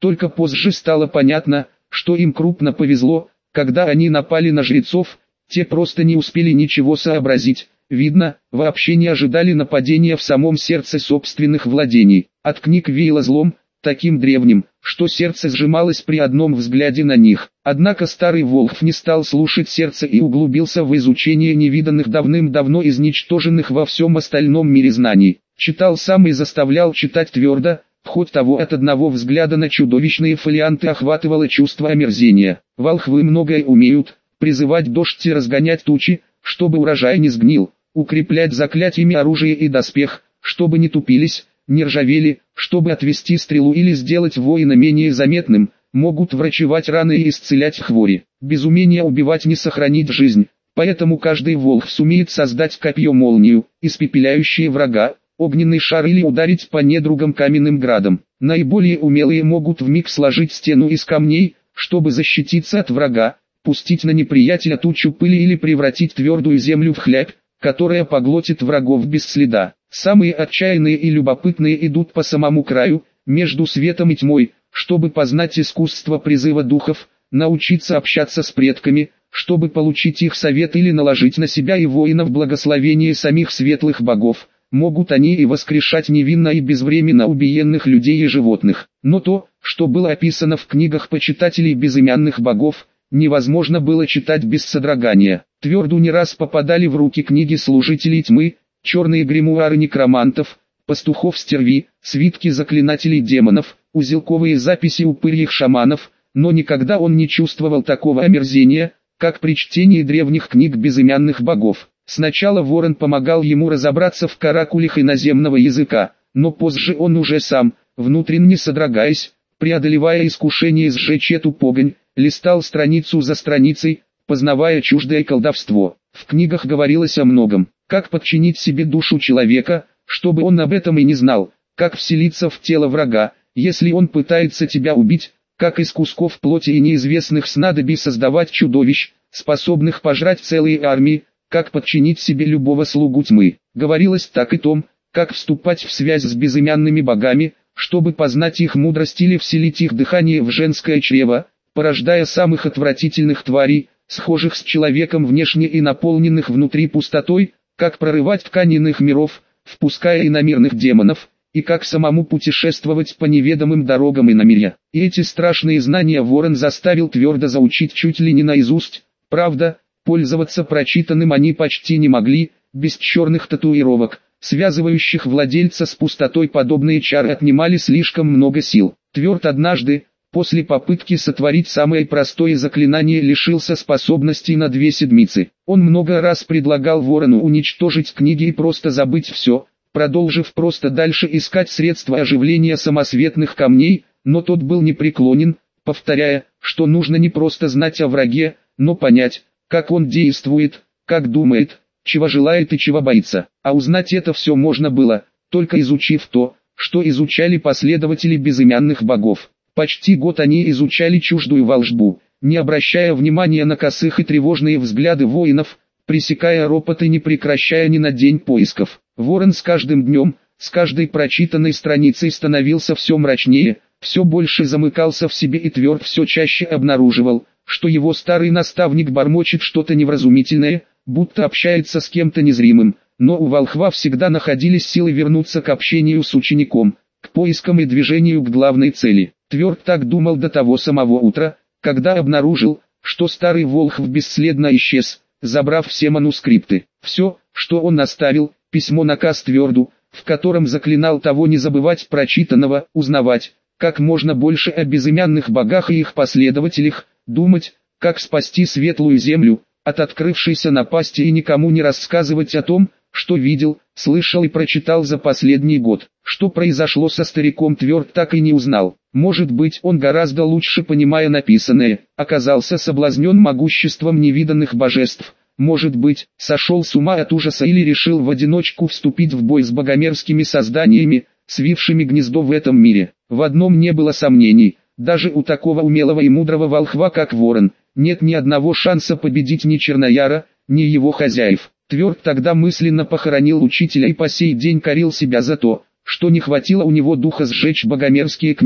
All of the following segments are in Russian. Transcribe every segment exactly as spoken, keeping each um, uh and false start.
Только позже стало понятно, что им крупно повезло, когда они напали на жрецов, те просто не успели ничего сообразить. Видно, вообще не ожидали нападения в самом сердце собственных владений. От книг веяло злом, таким древним, что сердце сжималось при одном взгляде на них. Однако старый Волхв не стал слушать сердце и углубился в изучение невиданных давным-давно изничтоженных во всем остальном мире знаний. Читал сам и заставлял читать твердо, хоть того от одного взгляда на чудовищные фолианты охватывало чувство омерзения. Волхвы многое умеют: призывать дождь и разгонять тучи, чтобы урожай не сгнил, укреплять заклятиями оружие и доспех, чтобы не тупились, не ржавели, чтобы отвести стрелу или сделать воина менее заметным, могут врачевать раны и исцелять хвори. Без умения убивать не сохранить жизнь, поэтому каждый волхв сумеет создать копье-молнию, испепеляющее врага, огненный шар или ударить по недругам каменным градом. Наиболее умелые могут вмиг сложить стену из камней, чтобы защититься от врага, пустить на неприятеля тучу пыли или превратить твердую землю в хлябь, которая поглотит врагов без следа. Самые отчаянные и любопытные идут по самому краю, между светом и тьмой, чтобы познать искусство призыва духов, научиться общаться с предками, чтобы получить их совет или наложить на себя и воинов благословение самих светлых богов. Могут они и воскрешать невинно и безвременно убиенных людей и животных. Но то, что было описано в книгах почитателей безымянных богов, невозможно было читать без содрогания. Тверду не раз попадали в руки книги служителей тьмы, черные гримуары некромантов, пастухов-стерви, свитки заклинателей демонов, узелковые записи упырьих шаманов, но никогда он не чувствовал такого омерзения, как при чтении древних книг безымянных богов. Сначала Ворон помогал ему разобраться в каракулях иноземного языка, но позже он уже сам, внутренне содрогаясь, преодолевая искушение сжечь эту погонь, листал страницу за страницей, познавая чуждое колдовство. В книгах говорилось о многом: как подчинить себе душу человека, чтобы он об этом и не знал, как вселиться в тело врага, если он пытается тебя убить, как из кусков плоти и неизвестных снадобий создавать чудовищ, способных пожрать целые армии, как подчинить себе любого слугу тьмы. Говорилось так и том, как вступать в связь с безымянными богами, чтобы познать их мудрость или вселить их дыхание в женское чрево, порождая самых отвратительных тварей, схожих с человеком внешне и наполненных внутри пустотой, как прорывать ткани иных миров, впуская иномирных демонов, и как самому путешествовать по неведомым дорогам иномирья. И эти страшные знания Ворон заставил твердо заучить чуть ли не наизусть. Правда, пользоваться прочитанным они почти не могли, без черных татуировок, связывающих владельца с пустотой. Подобные чары отнимали слишком много сил. Тверд однажды, после попытки сотворить самое простое заклинание, лишился способностей на две седмицы. Он много раз предлагал Ворону уничтожить книги и просто забыть все, продолжив просто дальше искать средства оживления самосветных камней, но тот был непреклонен, повторяя, что нужно не просто знать о враге, но понять, как он действует, как думает, чего желает и чего боится. А узнать это все можно было, только изучив то, что изучали последователи безымянных богов. Почти год они изучали чуждую волшбу, не обращая внимания на косых и тревожные взгляды воинов, пресекая ропот и не прекращая ни на день поисков. Ворон с каждым днем, с каждой прочитанной страницей становился все мрачнее, все больше замыкался в себе и Тверд все чаще обнаруживал, что его старый наставник бормочет что-то невразумительное, будто общается с кем-то незримым, но у волхва всегда находились силы вернуться к общению с учеником, к поискам и движению к главной цели. Тверд так думал до того самого утра, когда обнаружил, что старый волхв бесследно исчез, забрав все манускрипты. Все, что он оставил, письмо-наказ Тверду, в котором заклинал того не забывать прочитанного, узнавать как можно больше о безымянных богах и их последователях, думать, как спасти светлую землю от открывшейся напасти и никому не рассказывать о том, что видел, слышал и прочитал за последний год. Что произошло со стариком, Тверд так и не узнал. Может быть, он гораздо лучше, понимая написанное, оказался соблазнен могуществом невиданных божеств. Может быть, сошел с ума от ужаса или решил в одиночку вступить в бой с богомерзкими созданиями, свившими гнездо в этом мире. В одном не было сомнений: даже у такого умелого и мудрого волхва, как Ворон, нет ни одного шанса победить ни Чернояра, ни его хозяев. Тверд тогда мысленно похоронил учителя и по сей день корил себя за то, что не хватило у него духа сжечь богомерзкие книги.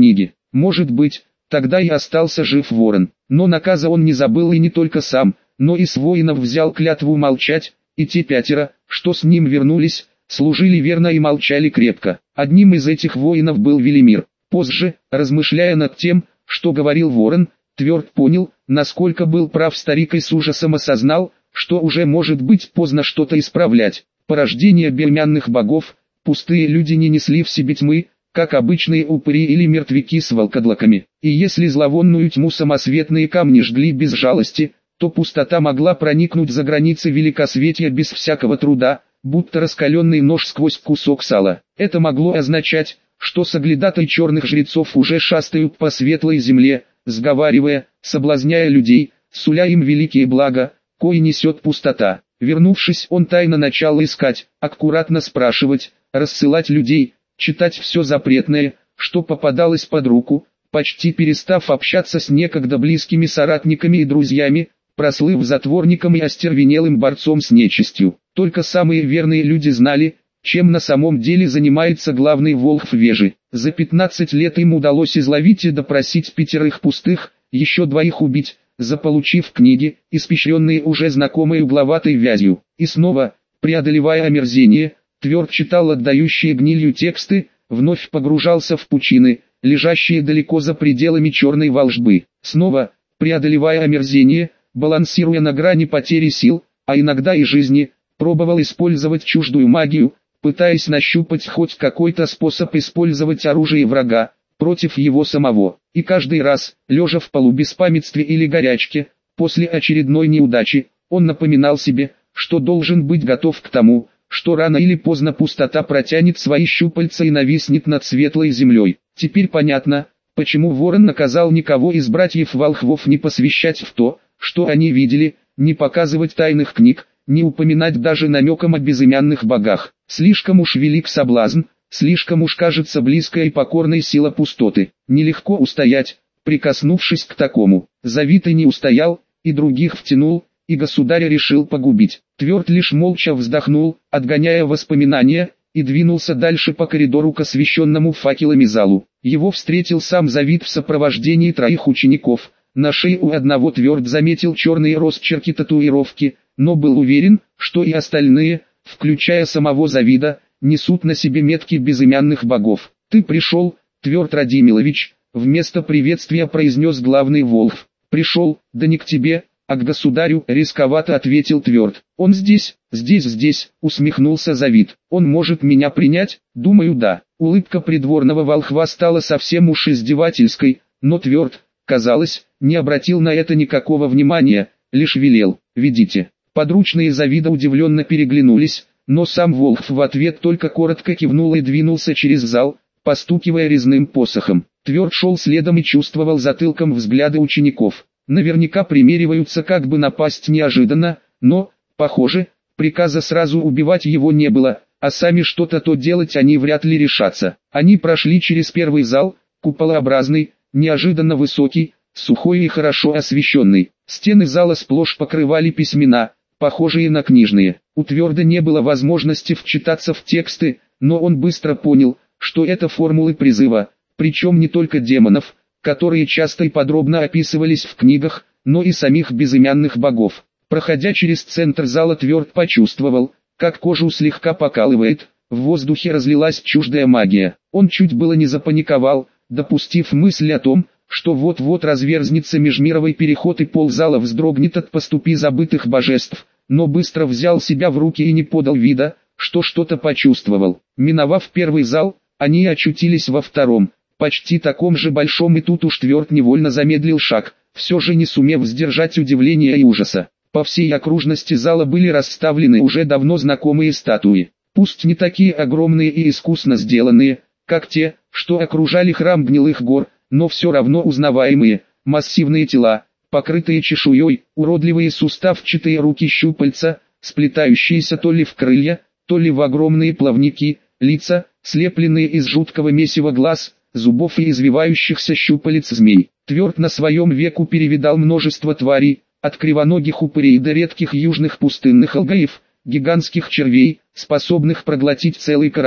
Может быть, тогда и остался жив ворон. Но наказа он не забыл и не только сам, но и с воинов взял клятву молчать, и те пятеро, что с ним вернулись, служили верно и молчали крепко. Одним из этих воинов был Велимир. Позже, размышляя над тем, что говорил ворон, Тверд понял, насколько был прав старик и с ужасом осознал, что уже может быть поздно что-то исправлять. Порождение безымянных богов, пустые люди не несли в себе тьмы, как обычные упыри или мертвяки с волкодлаками. И если зловонную тьму самосветные камни жгли без жалости, то пустота могла проникнуть за границы великосветия без всякого труда, будто раскаленный нож сквозь кусок сала. Это могло означать, что соглядатай черных жрецов уже шастают по светлой земле, сговаривая, соблазняя людей, суля им великие блага, кои несет пустота. Вернувшись, он тайно начал искать, аккуратно спрашивать, рассылать людей, читать все запретное, что попадалось под руку, почти перестав общаться с некогда близкими соратниками и друзьями, прослыв затворником и остервенелым борцом с нечистью. Только самые верные люди знали, чем на самом деле занимается главный волхв Вежи. За пятнадцать лет им удалось изловить и допросить пятерых пустых, еще двоих убить, заполучив книги, испещренные уже знакомой угловатой вязью. И снова, преодолевая омерзение, Тверд читал отдающие гнилью тексты, вновь погружался в пучины, лежащие далеко за пределами черной волжбы. Снова, преодолевая омерзение, балансируя на грани потери сил, а иногда и жизни, пробовал использовать чуждую магию, пытаясь нащупать хоть какой-то способ использовать оружие врага против его самого. И каждый раз, лежа в полубеспамятстве или горячке, после очередной неудачи, он напоминал себе, что должен быть готов к тому, что рано или поздно пустота протянет свои щупальца и нависнет над светлой землей. Теперь понятно, почему ворон наказал никого из братьев-волхвов не посвящать в то, что они видели, не показывать тайных книг, не упоминать даже намеком о безымянных богах. Слишком уж велик соблазн, слишком уж кажется близкая и покорной сила пустоты. Нелегко устоять, прикоснувшись к такому. Завитый не устоял, и других втянул, и государя решил погубить. Тверд лишь молча вздохнул, отгоняя воспоминания, и двинулся дальше по коридору к освещенному факелами залу. Его встретил сам Завид в сопровождении троих учеников. На шее у одного Тверд заметил черные росчерки татуировки, но был уверен, что и остальные, включая самого Завида, несут на себе метки безымянных богов. «Ты пришел, Тверд Радимилович», — вместо приветствия произнес главный волхв. «Пришел, да не к тебе, а к государю», — рисковато ответил Тверд. «Он здесь, здесь, здесь», — усмехнулся Завид. «Он может меня принять?» «Думаю, да». Улыбка придворного волхва стала совсем уж издевательской, но Тверд, казалось, не обратил на это никакого внимания, лишь велел: «Ведите». Подручные Завида удивленно переглянулись, но сам волхв в ответ только коротко кивнул и двинулся через зал, постукивая резным посохом. Тверд шел следом и чувствовал затылком взгляды учеников. Наверняка примериваются, как бы напасть неожиданно, но, похоже, приказа сразу убивать его не было, а сами что-то то делать они вряд ли решатся. Они прошли через первый зал, куполообразный, неожиданно высокий, сухой и хорошо освещенный. Стены зала сплошь покрывали письмена, похожие на книжные. У Тверда не было возможности вчитаться в тексты, но он быстро понял, что это формулы призыва, причем не только демонов, которые часто и подробно описывались в книгах, но и самих безымянных богов. Проходя через центр зала, Тверд почувствовал, как кожу слегка покалывает, в воздухе разлилась чуждая магия. Он чуть было не запаниковал, допустив мысль о том, что вот-вот разверзнется межмировой переход и ползала вздрогнет от поступи забытых божеств, но быстро взял себя в руки и не подал вида, что что-то почувствовал. Миновав первый зал, они очутились во втором, почти таком же большом, и тут уж Тверд невольно замедлил шаг, все же не сумев сдержать удивления и ужаса. По всей окружности зала были расставлены уже давно знакомые статуи, пусть не такие огромные и искусно сделанные, как те, что окружали храм Гнилых гор, но все равно узнаваемые, массивные тела, покрытые чешуей, уродливые суставчатые руки-щупальца, сплетающиеся то ли в крылья, то ли в огромные плавники, лица, слепленные из жуткого месива глаз, зубов и извивающихся щупалец змей. Тверд на своем веку перевидал множество тварей, от кривоногих упырей до редких южных пустынных алгаев, гигантских червей, способных проглотить целый караван,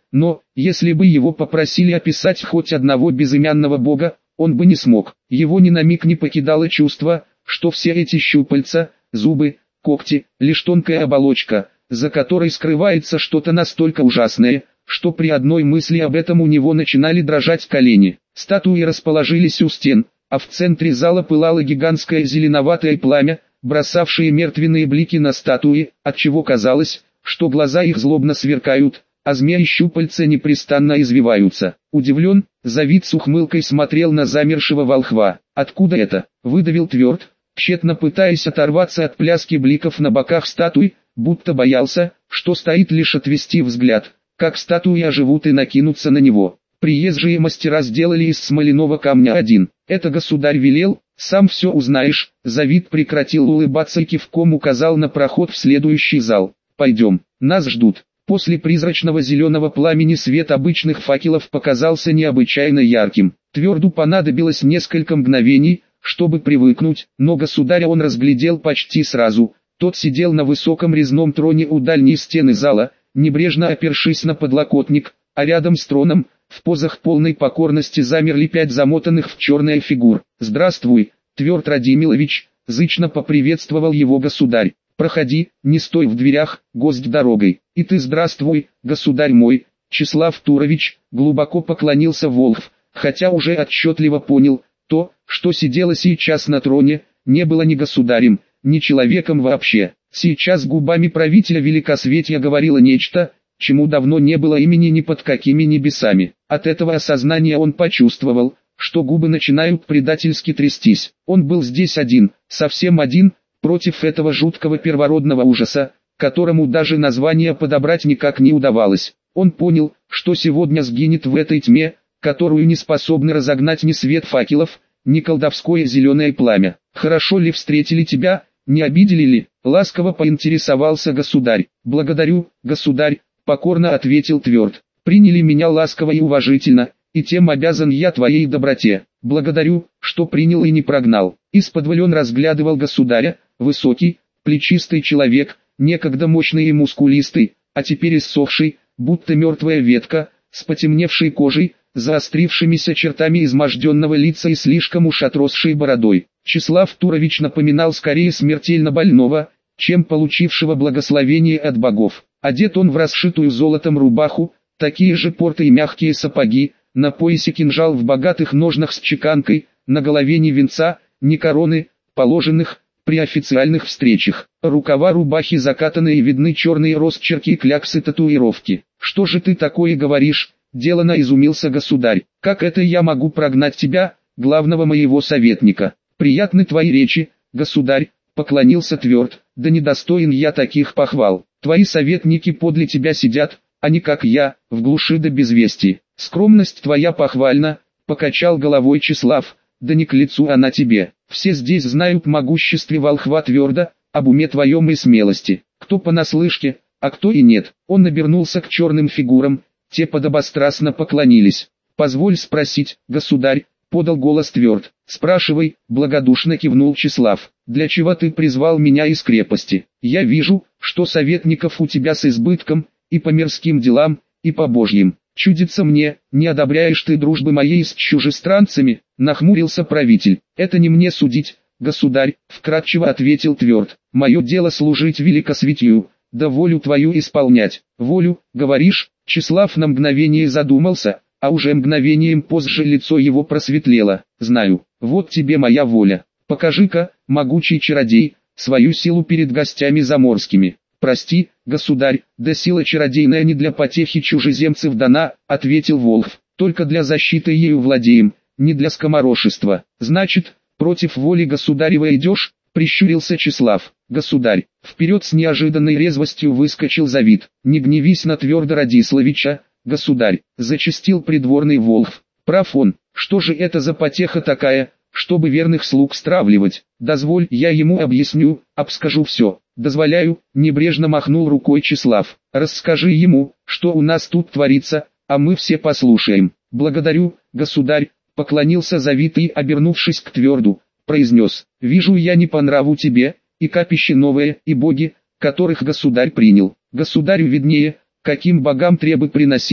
но, если бы его попросили описать хоть одного безымянного бога, он бы не смог. Его ни на миг не покидало чувство, что все эти щупальца, зубы, когти, лишь тонкая оболочка, за которой скрывается что-то настолько ужасное, что при одной мысли об этом у него начинали дрожать колени. Статуи расположились у стен, а в центре зала пылало гигантское зеленоватое пламя, бросавшее мертвенные блики на статуи, отчего казалось, что глаза их злобно сверкают, а змеи-щупальца непрестанно извиваются. Удивлен, Завид с ухмылкой смотрел на замершего волхва. «Откуда это?» — выдавил Тверд, тщетно пытаясь оторваться от пляски бликов на боках статуй, будто боялся, что стоит лишь отвести взгляд, как статуи оживут и накинутся на него. Приезжие мастера сделали из смоляного камня один. Это государь велел, сам все узнаешь. Завид прекратил улыбаться и кивком указал на проход в следующий зал. Пойдем, нас ждут. После призрачного зеленого пламени свет обычных факелов показался необычайно ярким. Тверду понадобилось несколько мгновений, чтобы привыкнуть, но государя он разглядел почти сразу. Тот сидел на высоком резном троне у дальней стены зала, небрежно опершись на подлокотник, а рядом с троном, в позах полной покорности замерли пять замотанных в черное фигур. «Здравствуй, Тверд Радимилович», — зычно поприветствовал его государь. «Проходи, не стой в дверях, гость дорогой. И ты здравствуй, государь мой». Числав Турович глубоко поклонился Волхв, хотя уже отчетливо понял, то, что сидело сейчас на троне, не было ни государем, ни человеком вообще. Сейчас губами правителя Великосветья говорило нечто, чему давно не было имени ни под какими небесами. От этого осознания он почувствовал, что губы начинают предательски трястись. Он был здесь один, совсем один, против этого жуткого первородного ужаса, которому даже название подобрать никак не удавалось. Он понял, что сегодня сгинет в этой тьме, которую не способны разогнать ни свет факелов, ни колдовское зеленое пламя. «Хорошо ли встретили тебя, не обидели ли?» — ласково поинтересовался государь. «Благодарю, государь», — покорно ответил Тверд. «Приняли меня ласково и уважительно, и тем обязан я твоей доброте. Благодарю, что принял и не прогнал». Исподволь он разглядывал государя, высокий, плечистый человек, некогда мощный и мускулистый, а теперь иссохший, будто мертвая ветка, с потемневшей кожей, заострившимися чертами изможденного лица и слишком уж отросшей бородой. Числав Турович напоминал скорее смертельно больного, чем получившего благословение от богов. Одет он в расшитую золотом рубаху, такие же порты и мягкие сапоги, на поясе кинжал в богатых ножнах с чеканкой, на голове ни венца, ни короны, положенных при официальных встречах. Рукава рубахи закатаны и видны черные росчерки и кляксы татуировки. «Что же ты такое говоришь?» — делано изумился государь. «Как это я могу прогнать тебя, главного моего советника?» «Приятны твои речи, государь», — поклонился Тверд, — «да недостоин я таких похвал. Твои советники подле тебя сидят, а не как я, в глуши да без вести. Скромность твоя похвальна», — покачал головой Числав, — «да не к лицу она тебе. Все здесь знают могуществе волхва Тверда, об уме твоем и смелости. Кто понаслышке, а кто и нет». Он обернулся к черным фигурам, те подобострастно поклонились. «Позволь спросить, государь», — подал голос Тверд. «Спрашивай», — благодушно кивнул Числав. «Для чего ты призвал меня из крепости? Я вижу, что советников у тебя с избытком, и по мирским делам, и по божьим. Чудится мне, не одобряешь ты дружбы моей с чужестранцами?» — нахмурился правитель. «Это не мне судить, государь», — вкратчиво ответил Тверд. «Мое дело служить великосветию, да волю твою исполнять». «Волю, говоришь?» — Числав на мгновение задумался, а уже мгновением позже лицо его просветлело. «Знаю, вот тебе моя воля. Покажи-ка, могучий чародей, свою силу перед гостями заморскими». «Прости, государь, да сила чародейная не для потехи чужеземцев дана», — ответил Волхв. «Только для защиты ею владеем, не для скоморошества». «Значит, против воли государева идешь?» — прищурился Числав. «Государь!» Вперед с неожиданной резвостью выскочил Завид. «Не гневись на Тверда Радиславича, государь!» — зачастил придворный Волхв. «Прав он, что же это за потеха такая, чтобы верных слуг стравливать? Дозволь, я ему объясню, обскажу все». «Дозволяю», — небрежно махнул рукой Числав. «Расскажи ему, что у нас тут творится, а мы все послушаем». «Благодарю, государь», — поклонился Завид и, обернувшись к Тверду, произнес: «Вижу я не по нраву тебе, и капище новое, и боги, которых государь принял. Государю виднее, каким богам требы приносить,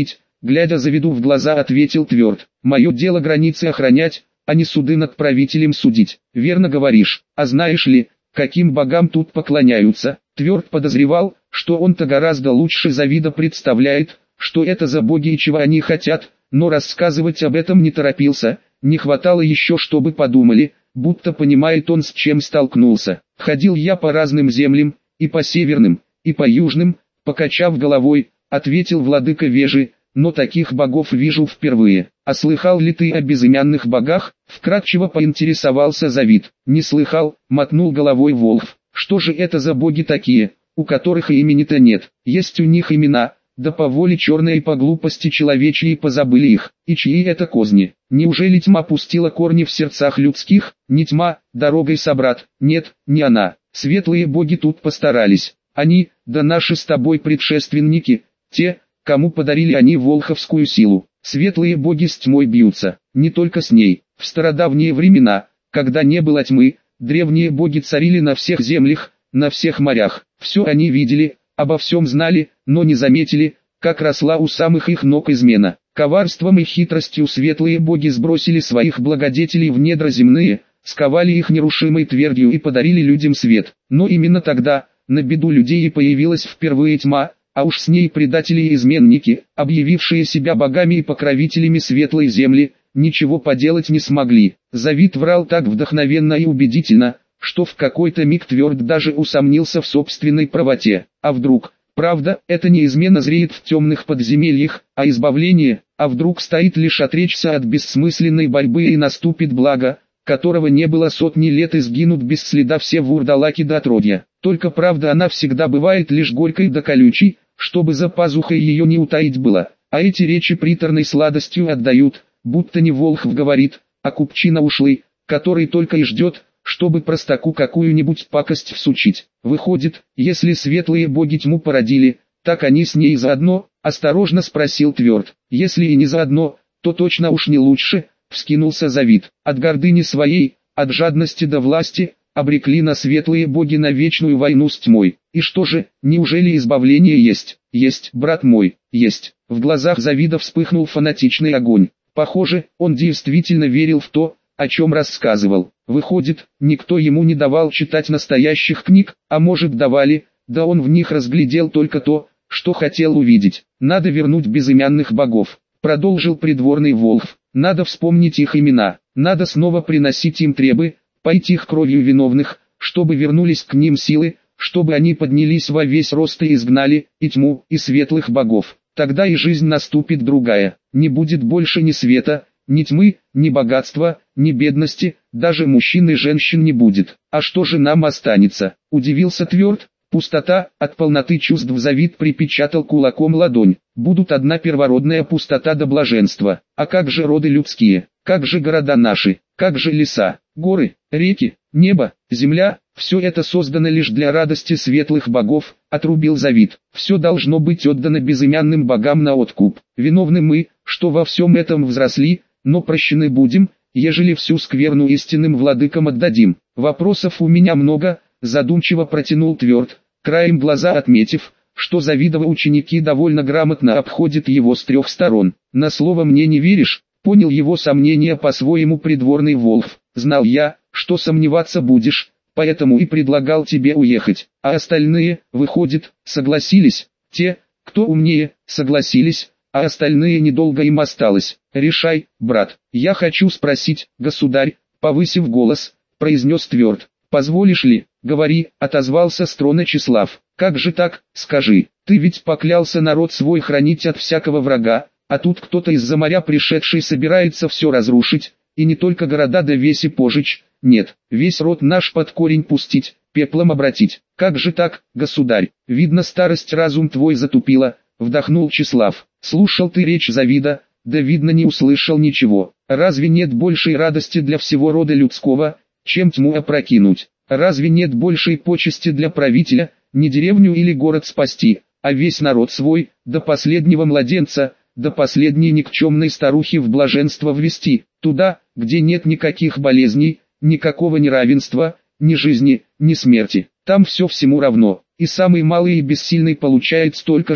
глядя Завиду в глаза, ответил тверд. Мое дело границы охранять, а не суды над правителем судить. Верно говоришь, а знаешь ли, каким богам тут поклоняются? Тверд подозревал, что он-то гораздо лучше Завида представляет, что это за боги и чего они хотят, но рассказывать об этом не торопился, не хватало еще, чтобы подумали, будто понимает он, с чем столкнулся. Ходил я по разным землям, и по северным, и по южным, покачав головой, ответил владыка Вежи, но таких богов вижу впервые. А слыхал ли ты о безымянных богах? Вкратчиво поинтересовался Завид. Не слыхал, мотнул головой Волхв. Что же это за боги такие, у которых и имени-то нет? Есть у них имена, да по воле черной и по глупости человечьей позабыли их. И чьи это козни? Неужели тьма пустила корни в сердцах людских? Не тьма, дорогой собрат, нет, не она. Светлые боги тут постарались. Они, да наши с тобой предшественники, те, кому подарили они волховскую силу. Светлые боги с тьмой бьются, не только с ней. В стародавние времена, когда не было тьмы, древние боги царили на всех землях, на всех морях. Все они видели, обо всем знали, но не заметили, как росла у самых их ног измена. Коварством и хитростью светлые боги сбросили своих благодетелей в недра земные, сковали их нерушимой твердью и подарили людям свет. Но именно тогда, на беду людей, и появилась впервые тьма, а уж с ней предатели и изменники, объявившие себя богами и покровителями светлой земли, ничего поделать не смогли. Завид врал так вдохновенно и убедительно, что в какой-то миг Тверд даже усомнился в собственной правоте. А вдруг, правда, это не измена зреет в темных подземельях, а избавление, а вдруг стоит лишь отречься от бессмысленной борьбы и наступит благо, которого не было сотни лет, и сгинут без следа все вурдалаки до отродья. Только правда она всегда бывает лишь горькой да колючей, чтобы за пазухой ее не утаить было, а эти речи приторной сладостью отдают, будто не Волхв говорит, а купчина ушлый, который только и ждет, чтобы простаку какую-нибудь пакость всучить. Выходит, если светлые боги тьму породили, так они с ней заодно? Осторожно спросил Тверд. Если и не заодно, то точно уж не лучше, вскинулся Завид. От гордыни своей, от жадности до власти, обрекли на светлые боги на вечную войну с тьмой. И что же, неужели избавление есть? Есть, брат мой, есть. В глазах Завида вспыхнул фанатичный огонь. Похоже, он действительно верил в то, о чем рассказывал. Выходит, никто ему не давал читать настоящих книг, а может давали, да он в них разглядел только то, что хотел увидеть. Надо вернуть безымянных богов, продолжил придворный Волхв. Надо вспомнить их имена, надо снова приносить им требы, поить их кровью виновных, чтобы вернулись к ним силы, чтобы они поднялись во весь рост и изгнали и тьму, и светлых богов. Тогда и жизнь наступит другая, не будет больше ни света, ни тьмы, ни богатства, ни бедности, даже мужчин и женщин не будет. А что же нам останется? Удивился Тверд. Пустота, от полноты чувств Завид припечатал кулаком ладонь. Будут одна первородная пустота до блаженства. А как же роды людские? Как же города наши? Как же леса, горы, реки, небо, земля? Все это создано лишь для радости светлых богов, отрубил Завид. Все должно быть отдано безымянным богам на откуп. Виновны мы, что во всем этом взросли, но прощены будем, ежели всю скверну истинным владыкам отдадим. Вопросов у меня много, задумчиво протянул Тверд, краем глаза отметив, что Завидовы ученики довольно грамотно обходят его с трех сторон. На слово мне не веришь? Понял его сомнения по-своему придворный Волхв. Знал я, что сомневаться будешь, поэтому и предлагал тебе уехать. А остальные, выходит, согласились. Те, кто умнее, согласились, а остальные недолго им осталось. Решай, брат. Я хочу спросить, государь, повысив голос, произнес Тверд. Позволишь ли? Говори, отозвался Строночислав. Как же так, скажи, ты ведь поклялся народ свой хранить от всякого врага, а тут кто-то из-за моря пришедший собирается все разрушить, и не только города да веси пожечь, нет, весь род наш под корень пустить, пеплом обратить. Как же так, государь? Видно, старость разум твой затупила, вдохнул Числав. Слушал ты речь Завида, да видно не услышал ничего. Разве нет большей радости для всего рода людского, чем тьму опрокинуть? Разве нет большей почести для правителя, не деревню или город спасти, а весь народ свой, до последнего младенца, до последней никчемной старухи в блаженство ввести, туда, где нет никаких болезней, никакого неравенства, ни жизни, ни смерти. Там все всему равно, и самый малый и бессильный получает столько же,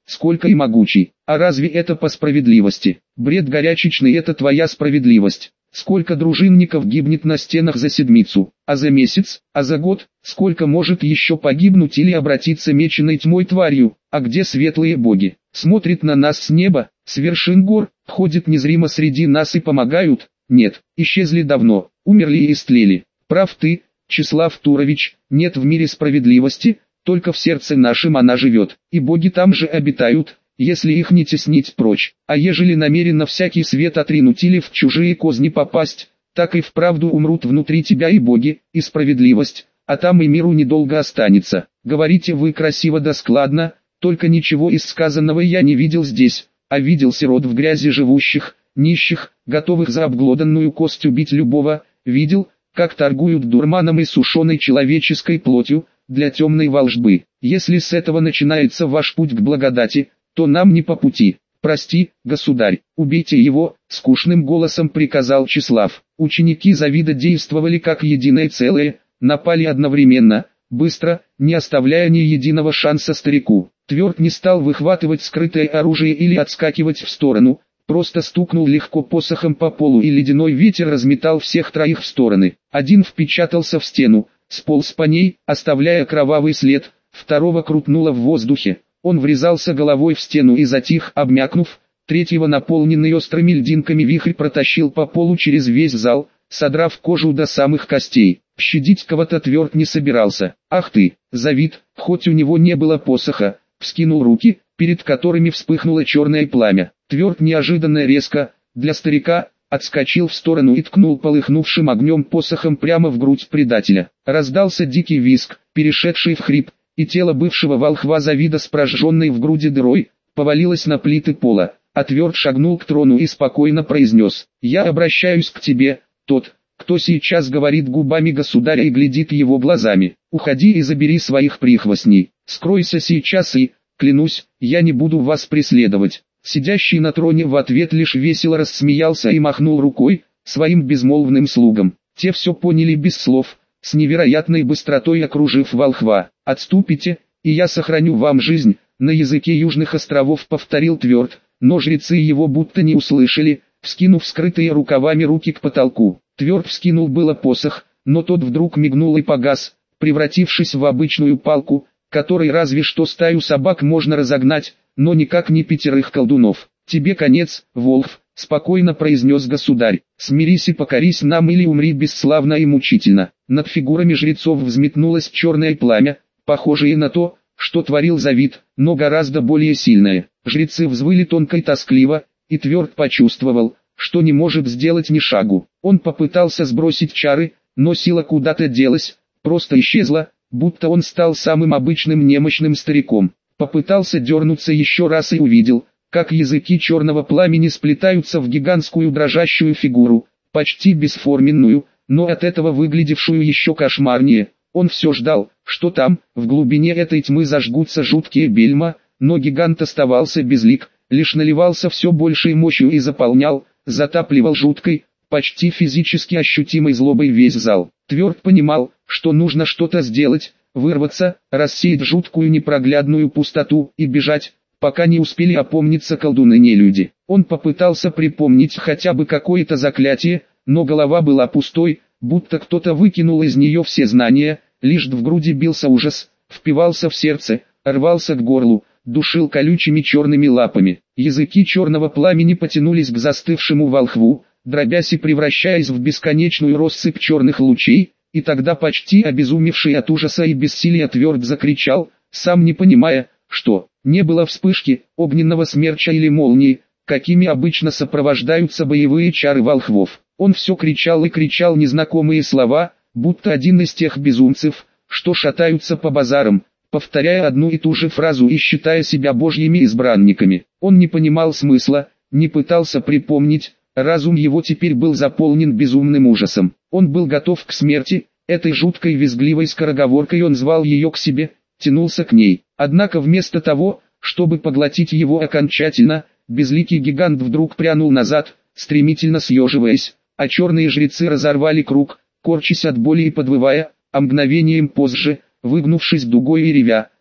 сколько и могучий. А разве это по справедливости? Бред горячечный, это твоя справедливость. Сколько дружинников гибнет на стенах за седмицу, а за месяц, а за год, сколько может еще погибнуть или обратиться меченой тьмой тварью, а где светлые боги? Смотрит на нас с неба, с вершин гор, ходит незримо среди нас и помогают? Нет, исчезли давно, умерли и истлели. Прав ты, Числав Турович, нет в мире справедливости, только в сердце нашем она живет, и боги там же обитают, если их не теснить прочь. А ежели намеренно всякий свет отринуть или в чужие козни попасть, так и вправду умрут внутри тебя и боги, и справедливость, а там и миру недолго останется. Говорите вы красиво да складно, только ничего из сказанного я не видел здесь, а видел сирот в грязи живущих, нищих, готовых за обглоданную кость убить любого, видел, как торгуют дурманом и сушеной человеческой плотью, для темной волжбы. Если с этого начинается ваш путь к благодати, то нам не по пути. Прости, государь, убейте его, скучным голосом приказал Числав. Ученики Завида действовали как единое целое, напали одновременно, быстро, не оставляя ни единого шанса старику. Тверд не стал выхватывать скрытое оружие или отскакивать в сторону, просто стукнул легко посохом по полу, и ледяной ветер разметал всех троих в стороны. Один впечатался в стену, сполз по ней, оставляя кровавый след, второго крутнуло в воздухе. Он врезался головой в стену и затих, обмякнув. Третьего, наполненный острыми льдинками, вихрь протащил по полу через весь зал, содрав кожу до самых костей. Щадить кого-то Тверд не собирался. Ах ты, Завид, хоть у него не было посоха, вскинул руки, перед которыми вспыхнуло черное пламя. Тверд неожиданно резко, для старика, отскочил в сторону и ткнул полыхнувшим огнем посохом прямо в грудь предателя. Раздался дикий визг, перешедший в хрип, и тело бывшего волхва Завида с прожженной в груди дырой, повалилось на плиты пола, а Тверд шагнул к трону и спокойно произнес: «Я обращаюсь к тебе, тот, кто сейчас говорит губами государя и глядит его глазами. Уходи и забери своих прихвостней, скройся сейчас и, клянусь, я не буду вас преследовать». Сидящий на троне в ответ лишь весело рассмеялся и махнул рукой своим безмолвным слугам. Те все поняли без слов, с невероятной быстротой окружив волхва. «Отступите, и я сохраню вам жизнь», — на языке южных островов повторил Тверд, но жрецы его будто не услышали, вскинув скрытые рукавами руки к потолку. Тверд вскинул было посох, но тот вдруг мигнул и погас, превратившись в обычную палку, которой разве что стаю собак можно разогнать, но никак не пятерых колдунов. «Тебе конец, Волхв», — спокойно произнес государь. «Смирись и покорись нам или умри бесславно и мучительно». Над фигурами жрецов взметнулось черное пламя, похожее на то, что творил Завид, но гораздо более сильное. Жрецы взвыли тонко и тоскливо, и Тверд почувствовал, что не может сделать ни шагу. Он попытался сбросить чары, но сила куда-то делась, просто исчезла, будто он стал самым обычным немощным стариком. Попытался дернуться еще раз и увидел, как языки черного пламени сплетаются в гигантскую дрожащую фигуру, почти бесформенную, но от этого выглядевшую еще кошмарнее. Он все ждал, что там, в глубине этой тьмы зажгутся жуткие бельма, но гигант оставался безлик, лишь наливался все большей мощью и заполнял, затапливал жуткой, почти физически ощутимой злобой весь зал. Тверд понимал, что нужно что-то сделать, вырваться, рассеять жуткую непроглядную пустоту и бежать, пока не успели опомниться колдуны-нелюди. Он попытался припомнить хотя бы какое-то заклятие, но голова была пустой, будто кто-то выкинул из нее все знания, лишь в груди бился ужас, впивался в сердце, рвался к горлу, душил колючими черными лапами. Языки черного пламени потянулись к застывшему волхву, дробясь и превращаясь в бесконечную россыпь черных лучей, и тогда почти обезумевший от ужаса и бессилия Тверд закричал, сам не понимая, что не было вспышки, огненного смерча или молнии, какими обычно сопровождаются боевые чары волхвов. Он все кричал и кричал незнакомые слова, будто один из тех безумцев, что шатаются по базарам, повторяя одну и ту же фразу и считая себя божьими избранниками. Он не понимал смысла, не пытался припомнить, разум его теперь был заполнен безумным ужасом. Он был готов к смерти, этой жуткой визгливой скороговоркой он звал ее к себе, тянулся к ней. Однако вместо того, чтобы поглотить его окончательно, безликий гигант вдруг прянул назад, стремительно съеживаясь, а черные жрецы разорвали круг, корчась от боли и подвывая, а мгновением позже, выгнувшись дугой и ревя,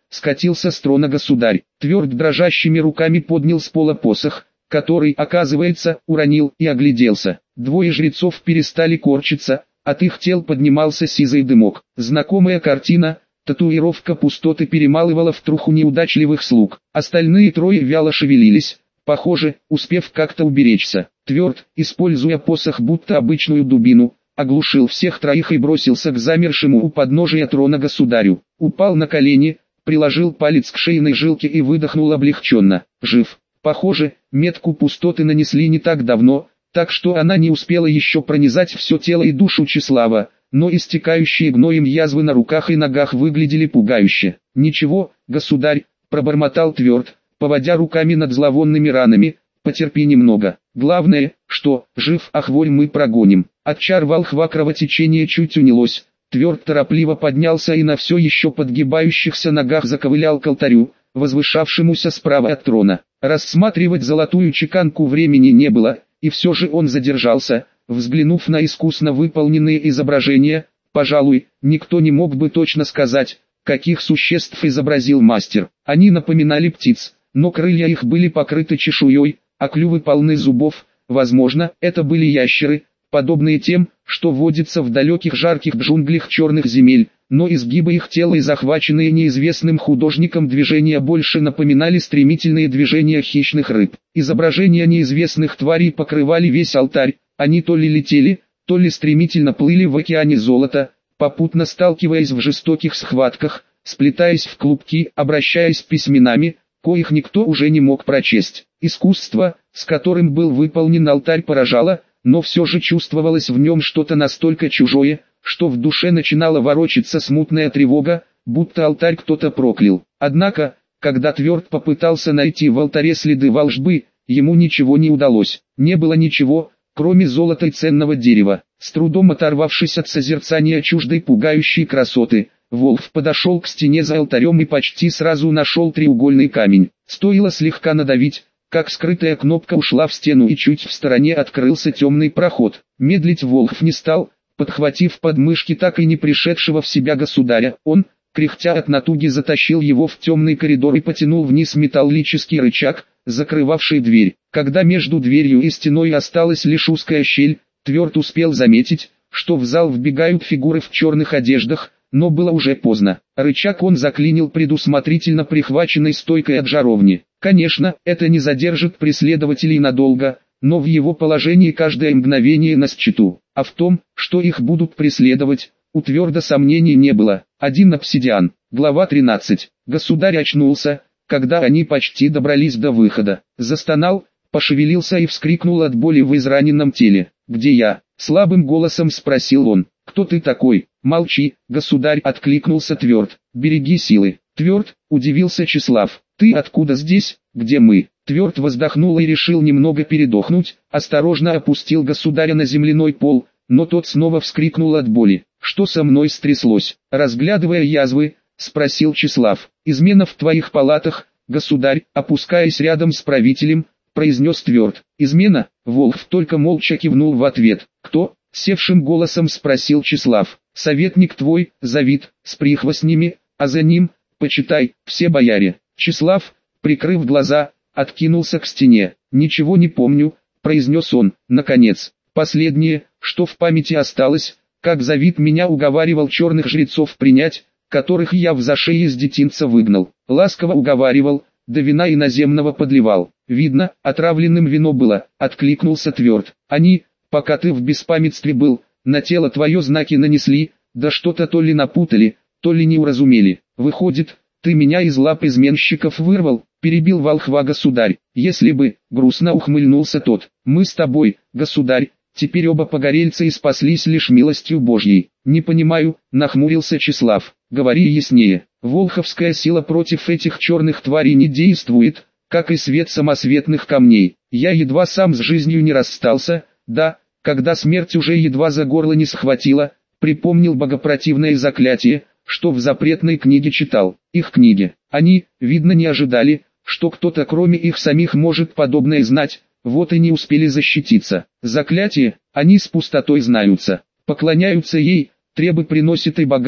скатился с трона государь. Тверд дрожащими руками поднял с пола посох, который, оказывается, уронил, и огляделся. Двое жрецов перестали корчиться, от их тел поднимался сизый дымок. Знакомая картина, татуировка пустоты перемалывала в труху неудачливых слуг. Остальные трое вяло шевелились, похоже, успев как-то уберечься. Тверд, используя посох будто обычную дубину, оглушил всех троих и бросился к замершему у подножия трона государю. Упал на колени, приложил палец к шейной жилке и выдохнул облегченно. Жив. Похоже, метку пустоты нанесли не так давно, так что она не успела еще пронизать все тело и душу Числава, но истекающие гноем язвы на руках и ногах выглядели пугающе. «Ничего, государь», — пробормотал Тверд, поводя руками над зловонными ранами, — «потерпи немного. Главное, что, жив, а хворь мы прогоним». От чар волхва кровотечение чуть унялось. Тверд торопливо поднялся и на все еще подгибающихся ногах заковылял к алтарю, возвышавшемуся справа от трона. Рассматривать золотую чеканку времени не было, и все же он задержался, взглянув на искусно выполненные изображения. Пожалуй, никто не мог бы точно сказать, каких существ изобразил мастер. Они напоминали птиц, но крылья их были покрыты чешуей, а клювы полны зубов. Возможно, это были ящеры, подобные тем, что водятся в далеких жарких джунглях черных земель, но изгибы их тела и захваченные неизвестным художником движения больше напоминали стремительные движения хищных рыб. Изображения неизвестных тварей покрывали весь алтарь, они то ли летели, то ли стремительно плыли в океане золота, попутно сталкиваясь в жестоких схватках, сплетаясь в клубки, обращаясь письменами, коих никто уже не мог прочесть. Искусство, с которым был выполнен алтарь, поражало, но все же чувствовалось в нем что-то настолько чужое, что в душе начинала ворочаться смутная тревога, будто алтарь кто-то проклял. Однако, когда Тверд попытался найти в алтаре следы волшбы, ему ничего не удалось. Не было ничего, кроме золота и ценного дерева. С трудом оторвавшись от созерцания чуждой пугающей красоты, Волхв подошел к стене за алтарем и почти сразу нашел треугольный камень. Стоило слегка надавить, как скрытая кнопка ушла в стену и чуть в стороне открылся темный проход. Медлить Волхв не стал, подхватив подмышки так и не пришедшего в себя государя, он, кряхтя от натуги, затащил его в темный коридор и потянул вниз металлический рычаг, закрывавший дверь. Когда между дверью и стеной осталась лишь узкая щель, Тверд успел заметить, что в зал вбегают фигуры в черных одеждах, но было уже поздно. Рычаг он заклинил предусмотрительно прихваченной стойкой от жаровни. Конечно, это не задержит преследователей надолго, но в его положении каждое мгновение на счету. А в том, что их будут преследовать, у Тверда сомнений не было. Один обсидиан. Глава тринадцать. Государь очнулся, когда они почти добрались до выхода. Застонал, пошевелился и вскрикнул от боли в израненном теле. «Где я?» — слабым голосом спросил он. «Кто ты такой?» «Молчи, государь», — откликнулся Тверд. «Береги силы». «Тверд», — удивился Числав. «Ты откуда здесь? Где мы?» Тверд вздохнул и решил немного передохнуть, осторожно опустил государя на земляной пол, но тот снова вскрикнул от боли. «Что со мной стряслось?» Разглядывая язвы, спросил Числав. «Измена в твоих палатах, государь», опускаясь рядом с правителем, произнес Тверд. «Измена?» Волхв только молча кивнул в ответ. «Кто?» — севшим голосом спросил Числав. «Советник твой, Завид, с прихвостнями, а за ним, почитай, все бояре». Числав, прикрыв глаза, откинулся к стене. «Ничего не помню», — произнес он. «Наконец, последнее, что в памяти осталось, как Завид меня уговаривал черных жрецов принять, которых я в зашее из детинца выгнал. Ласково уговаривал, да вина иноземного подливал. Видно, отравленным вино было», — откликнулся Тверд. «Они, пока ты в беспамятстве был, на тело твое знаки нанесли, да что-то то ли напутали, то ли не уразумели. Выходит, ты меня из лап изменщиков вырвал», — перебил волхва государь. «Если бы», — грустно ухмыльнулся тот, — «мы с тобой, государь, теперь оба погорельца и спаслись лишь милостью Божьей». «Не понимаю», — нахмурился Числав. «Говори яснее». «Волховская сила против этих черных тварей не действует, как и свет самосветных камней. Я едва сам с жизнью не расстался, да, когда смерть уже едва за горло не схватила, припомнил богопротивное заклятие, что в запретной книге читал. Их книги. Они, видно, не ожидали, что кто-то кроме их самих может подобное знать, вот и не успели защититься. Заклятие, они с пустотой знаются, поклоняются ей, требы приносят и богам,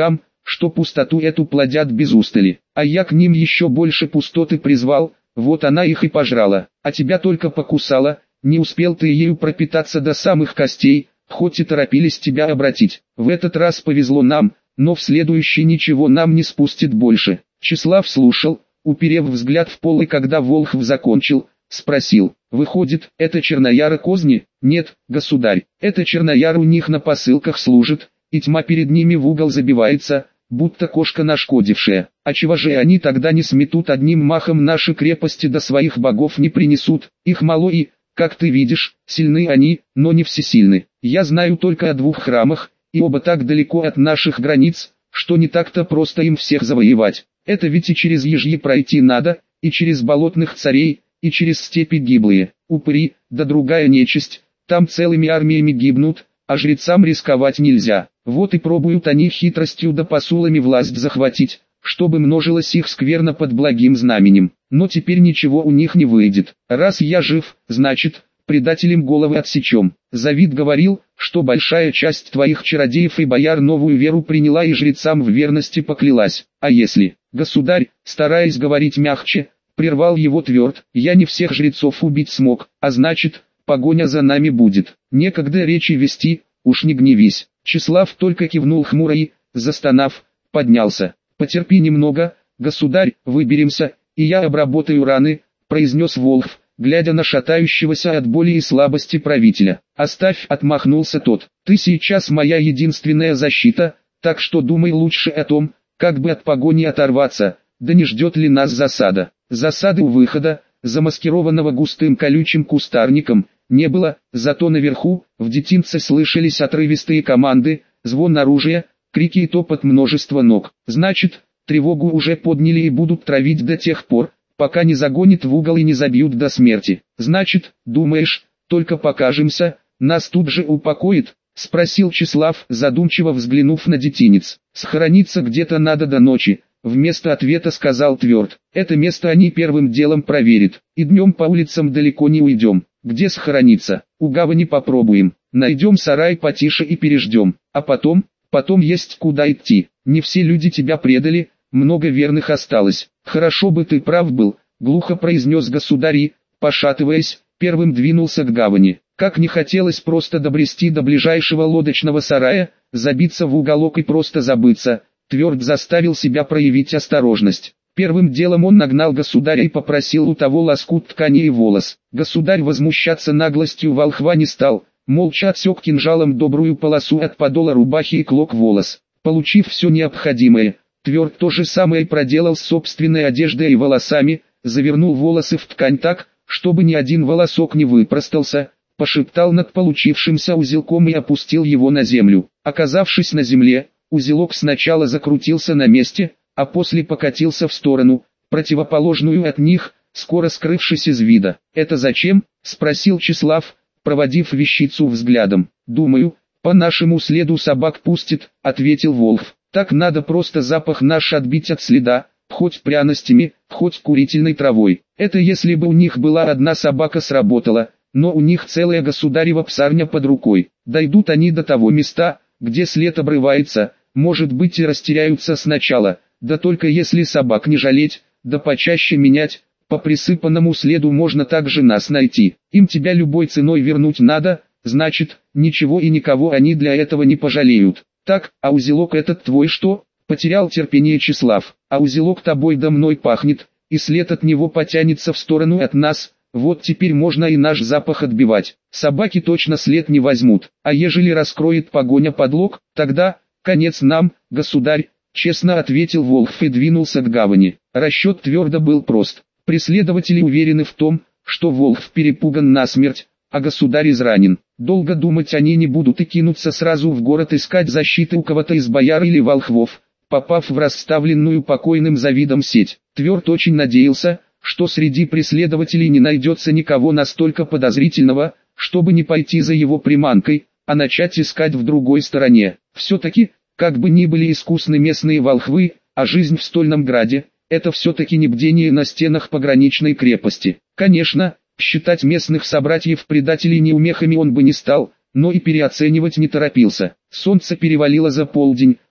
что пустоту эту плодят без устали. А я к ним еще больше пустоты призвал, вот она их и пожрала, а тебя только покусала, не успел ты ею пропитаться до самых костей, хоть и торопились тебя обратить. В этот раз повезло нам, но в следующий ничего нам не спустит больше. Числав слушал, уперев взгляд в пол, и когда Волхв закончил, спросил: выходит, это Чернояра козни? Нет, государь, это Чернояр у них на посылках служит, и тьма перед ними в угол забивается, будто кошка нашкодившая. А чего же они тогда не сметут одним махом наши крепости, до своих богов не принесут? Их мало и, как ты видишь, сильны они, но не всесильны. Я знаю только о двух храмах, и оба так далеко от наших границ, что не так-то просто им всех завоевать. Это ведь и через ежи пройти надо, и через болотных царей, и через степи гиблые, упыри, да другая нечисть, там целыми армиями гибнут, а жрецам рисковать нельзя. Вот и пробуют они хитростью да посулами власть захватить, чтобы множилась их скверно под благим знаменем. Но теперь ничего у них не выйдет. Раз я жив, значит, предателям головы отсечем. Завид говорил, что большая часть твоих чародеев и бояр новую веру приняла и жрецам в верности поклялась. А если, государь, стараясь говорить мягче, прервал его тверд: я не всех жрецов убить смог, а значит, погоня за нами будет. Некогда речи вести, уж не гневись. Числав только кивнул хмуро и, застонав, поднялся. Потерпи немного, государь, выберемся, и я обработаю раны, произнес Волхв, глядя на шатающегося от боли и слабости правителя. Оставь, отмахнулся тот, ты сейчас моя единственная защита, так что думай лучше о том, как бы от погони оторваться, да не ждет ли нас засада. Засады у выхода, замаскированного густым колючим кустарником, не было, зато наверху, в детинце слышались отрывистые команды, звон оружия, крики и топот множества ног. Значит, тревогу уже подняли и будут травить до тех пор, пока не загонят в угол и не забьют до смерти. Значит, думаешь, только покажемся, нас тут же упокоит? Спросил Числав, задумчиво взглянув на детинец. Схорониться где-то надо до ночи. Вместо ответа сказал тверд: это место они первым делом проверят, и днем по улицам далеко не уйдем. Где схорониться? У гавани попробуем, найдем сарай потише и переждем, а потом, потом есть куда идти. Не все люди тебя предали, много верных осталось. Хорошо бы ты прав был, глухо произнес государь и, пошатываясь, первым двинулся к гавани. Как не хотелось просто добрести до ближайшего лодочного сарая, забиться в уголок и просто забыться, тверд заставил себя проявить осторожность. Первым делом он нагнал государя и попросил у того лоскут ткани и волос. Государь возмущаться наглостью волхва не стал, молча отсек кинжалом добрую полосу от подола рубахи и клок волос. Получив все необходимое, тверд то же самое проделал с собственной одеждой и волосами, завернул волосы в ткань так, чтобы ни один волосок не выпростался, пошептал над получившимся узелком и опустил его на землю. Оказавшись на земле, узелок сначала закрутился на месте, а после покатился в сторону, противоположную от них, скоро скрывшись из вида. «Это зачем?» – спросил Числав, проводив вещицу взглядом. «Думаю, по нашему следу собак пустит», – ответил Волхв. «Так надо просто запах наш отбить от следа, хоть пряностями, хоть курительной травой. Это если бы у них была одна собака сработала, но у них целая государева псарня под рукой. Дойдут они до того места, где след обрывается, может быть и растеряются сначала, да только если собак не жалеть, да почаще менять, по присыпанному следу можно также нас найти. Им тебя любой ценой вернуть надо, значит, ничего и никого они для этого не пожалеют. Так, а узелок этот твой что?» Потерял терпение Числав. «А узелок тобой да мной пахнет, и след от него потянется в сторону от нас, вот теперь можно и наш запах отбивать. Собаки точно след не возьмут, а ежели раскроет погоня подлог, тогда, конец нам, государь», честно ответил Волхв и двинулся к гавани. Расчет твердо был прост. Преследователи уверены в том, что Волхв перепуган насмерть, а государь изранен. Долго думать они не будут и кинутся сразу в город искать защиты у кого-то из бояр или волхвов, попав в расставленную покойным Завидом сеть. Тверд очень надеялся, что среди преследователей не найдется никого настолько подозрительного, чтобы не пойти за его приманкой, а начать искать в другой стороне. Все-таки, как бы ни были искусны местные волхвы, а жизнь в Стольном Граде – это все-таки не бдение на стенах пограничной крепости. Конечно, считать местных собратьев предателей неумехами он бы не стал, но и переоценивать не торопился. Солнце перевалило за полдень,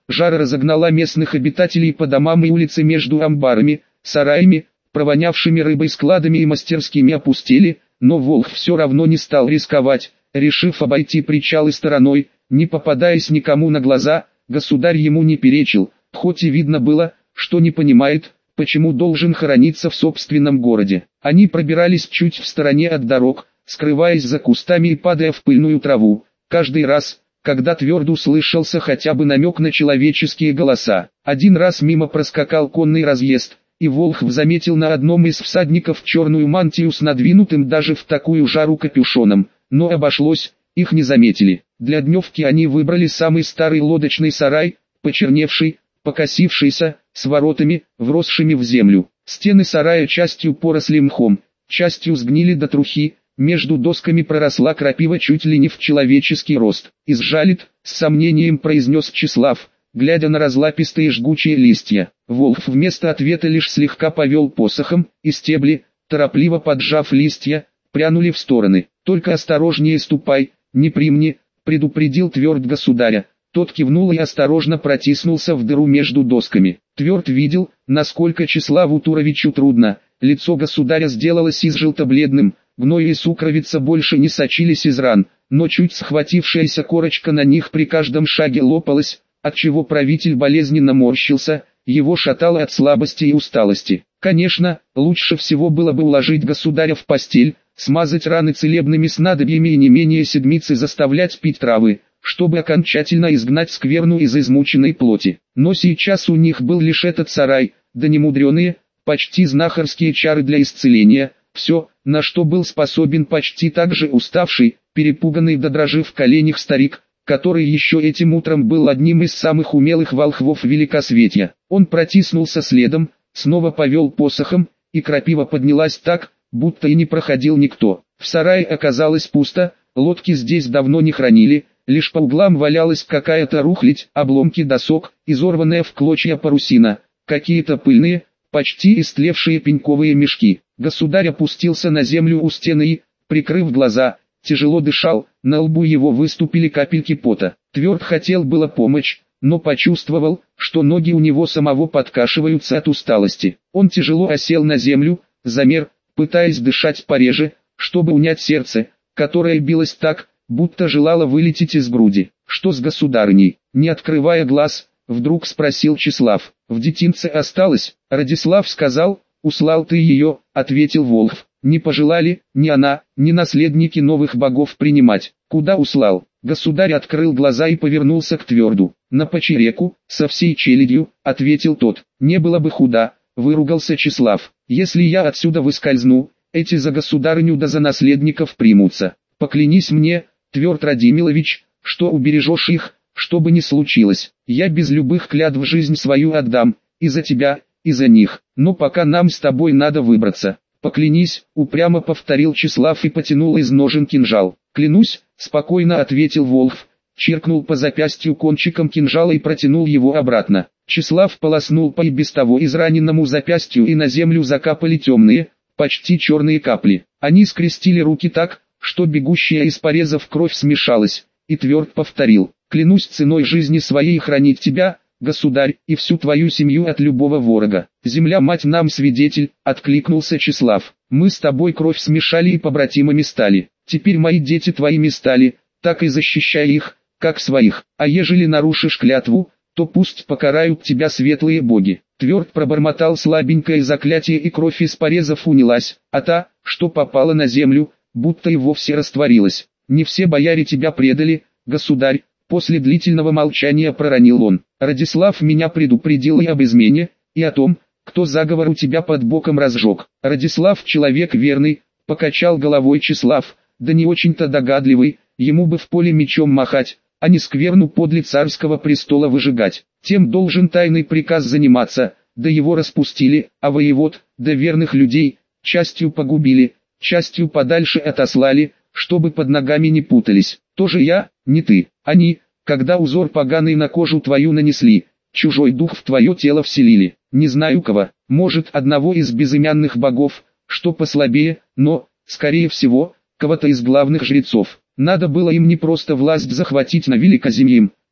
Жара разогнала местных обитателей по домам и улице между амбарами, сараями, провонявшими рыбой складами и мастерскими опустели, но Волх все равно не стал рисковать, решив обойти причалы стороной, не попадаясь никому на глаза. Государь ему не перечил, хоть и видно было, что не понимает, почему должен хорониться в собственном городе. Они пробирались чуть в стороне от дорог, скрываясь за кустами и падая в пыльную траву, каждый раз, когда твердо слышался хотя бы намек на человеческие голоса. Один раз мимо проскакал конный разъезд, и Волхв заметил на одном из всадников черную мантию с надвинутым даже в такую жару капюшоном, но обошлось, их не заметили. Для дневки они выбрали самый старый лодочный сарай, почерневший, покосившийся, с воротами, вросшими в землю. Стены сарая частью поросли мхом, частью сгнили до трухи, между досками проросла крапива чуть ли не в человеческий рост. «Изжалит», — с сомнением произнес Числав, глядя на разлапистые жгучие листья. Волхв вместо ответа лишь слегка повел посохом, и стебли, торопливо поджав листья, прянули в стороны. «Только осторожнее ступай, не примни», — предупредил Тверд государя. Тот кивнул и осторожно протиснулся в дыру между досками. Тверд видел, насколько Числаву Туровичу трудно. Лицо государя сделалось изжелто-бледным, гной и сукровица больше не сочились из ран, но чуть схватившаяся корочка на них при каждом шаге лопалась, отчего правитель болезненно морщился, его шатало от слабости и усталости. Конечно, лучше всего было бы уложить государя в постель, смазать раны целебными снадобьями и не менее седмицы заставлять пить травы, чтобы окончательно изгнать скверну из измученной плоти. Но сейчас у них был лишь этот сарай, да немудреные, почти знахарские чары для исцеления, все, на что был способен почти так же уставший, перепуганный до дрожи в коленях старик, который еще этим утром был одним из самых умелых волхвов Великосветья. Он протиснулся следом, снова повел посохом, и крапива поднялась так, будто и не проходил никто. В сарае оказалось пусто, лодки здесь давно не хранили, лишь по углам валялась какая-то рухлядь, обломки досок, изорванная в клочья парусина, какие-то пыльные, почти истлевшие пеньковые мешки. Государь опустился на землю у стены и, прикрыв глаза, тяжело дышал, на лбу его выступили капельки пота. Тверд хотел было помочь, но почувствовал, что ноги у него самого подкашиваются от усталости. Он тяжело осел на землю, замер, пытаясь дышать пореже, чтобы унять сердце, которое билось так, будто желало вылететь из груди. «Что с государыней?» Не открывая глаз, вдруг спросил Числав. «В детинце осталось?» Радислав сказал. «Услал ты ее», — ответил Волхв. «Не пожелали, ни она, ни наследники новых богов принимать». «Куда услал?» Государь открыл глаза и повернулся к Тверду. «На Почереку, со всей челядью», — ответил тот. «Не было бы худа», — выругался Числав. «Если я отсюда выскользну, эти за государыню да за наследников примутся. Поклянись мне, Тверд Радимилович, что убережешь их, что бы ни случилось. Я без любых клятв жизнь свою отдам, и за тебя, и за них. Но пока нам с тобой надо выбраться. Поклянись», — упрямо повторил Числав и потянул из ножен кинжал. «Клянусь», — спокойно ответил Волхв, чиркнул по запястью кончиком кинжала и протянул его обратно. Числав полоснул по и без того израненному запястью, и на землю закапали темные, почти черные капли. Они скрестили руки так, что бегущая из порезов кровь смешалась, и Тверд повторил: «Клянусь ценой жизни своей хранить тебя, государь, и всю твою семью от любого ворога. Земля-мать нам свидетель», — откликнулся Числав. «Мы с тобой кровь смешали и побратимами стали. Теперь мои дети твоими стали, так и защищай их, как своих. А ежели нарушишь клятву, то пусть покарают тебя светлые боги». Тверд пробормотал слабенькое заклятие, и кровь из порезов унялась, а та, что попала на землю, будто и вовсе растворилась. «Не все бояре тебя предали, государь», — после длительного молчания проронил он. «Радислав меня предупредил и об измене, и о том, кто заговор у тебя под боком разжег». «Радислав человек верный», — покачал головой Числав, «да не очень-то догадливый, ему бы в поле мечом махать, а не скверну подле царского престола выжигать. Тем должен тайный приказ заниматься, да его распустили, а воевод, да верных людей, частью погубили, частью подальше отослали, чтобы под ногами не путались. Тоже я, не ты. Они, когда узор поганый на кожу твою нанесли, чужой дух в твое тело вселили. Не знаю кого, может одного из безымянных богов, что послабее, но, скорее всего, кого-то из главных жрецов. Надо было им не просто власть захватить на Великоземьем,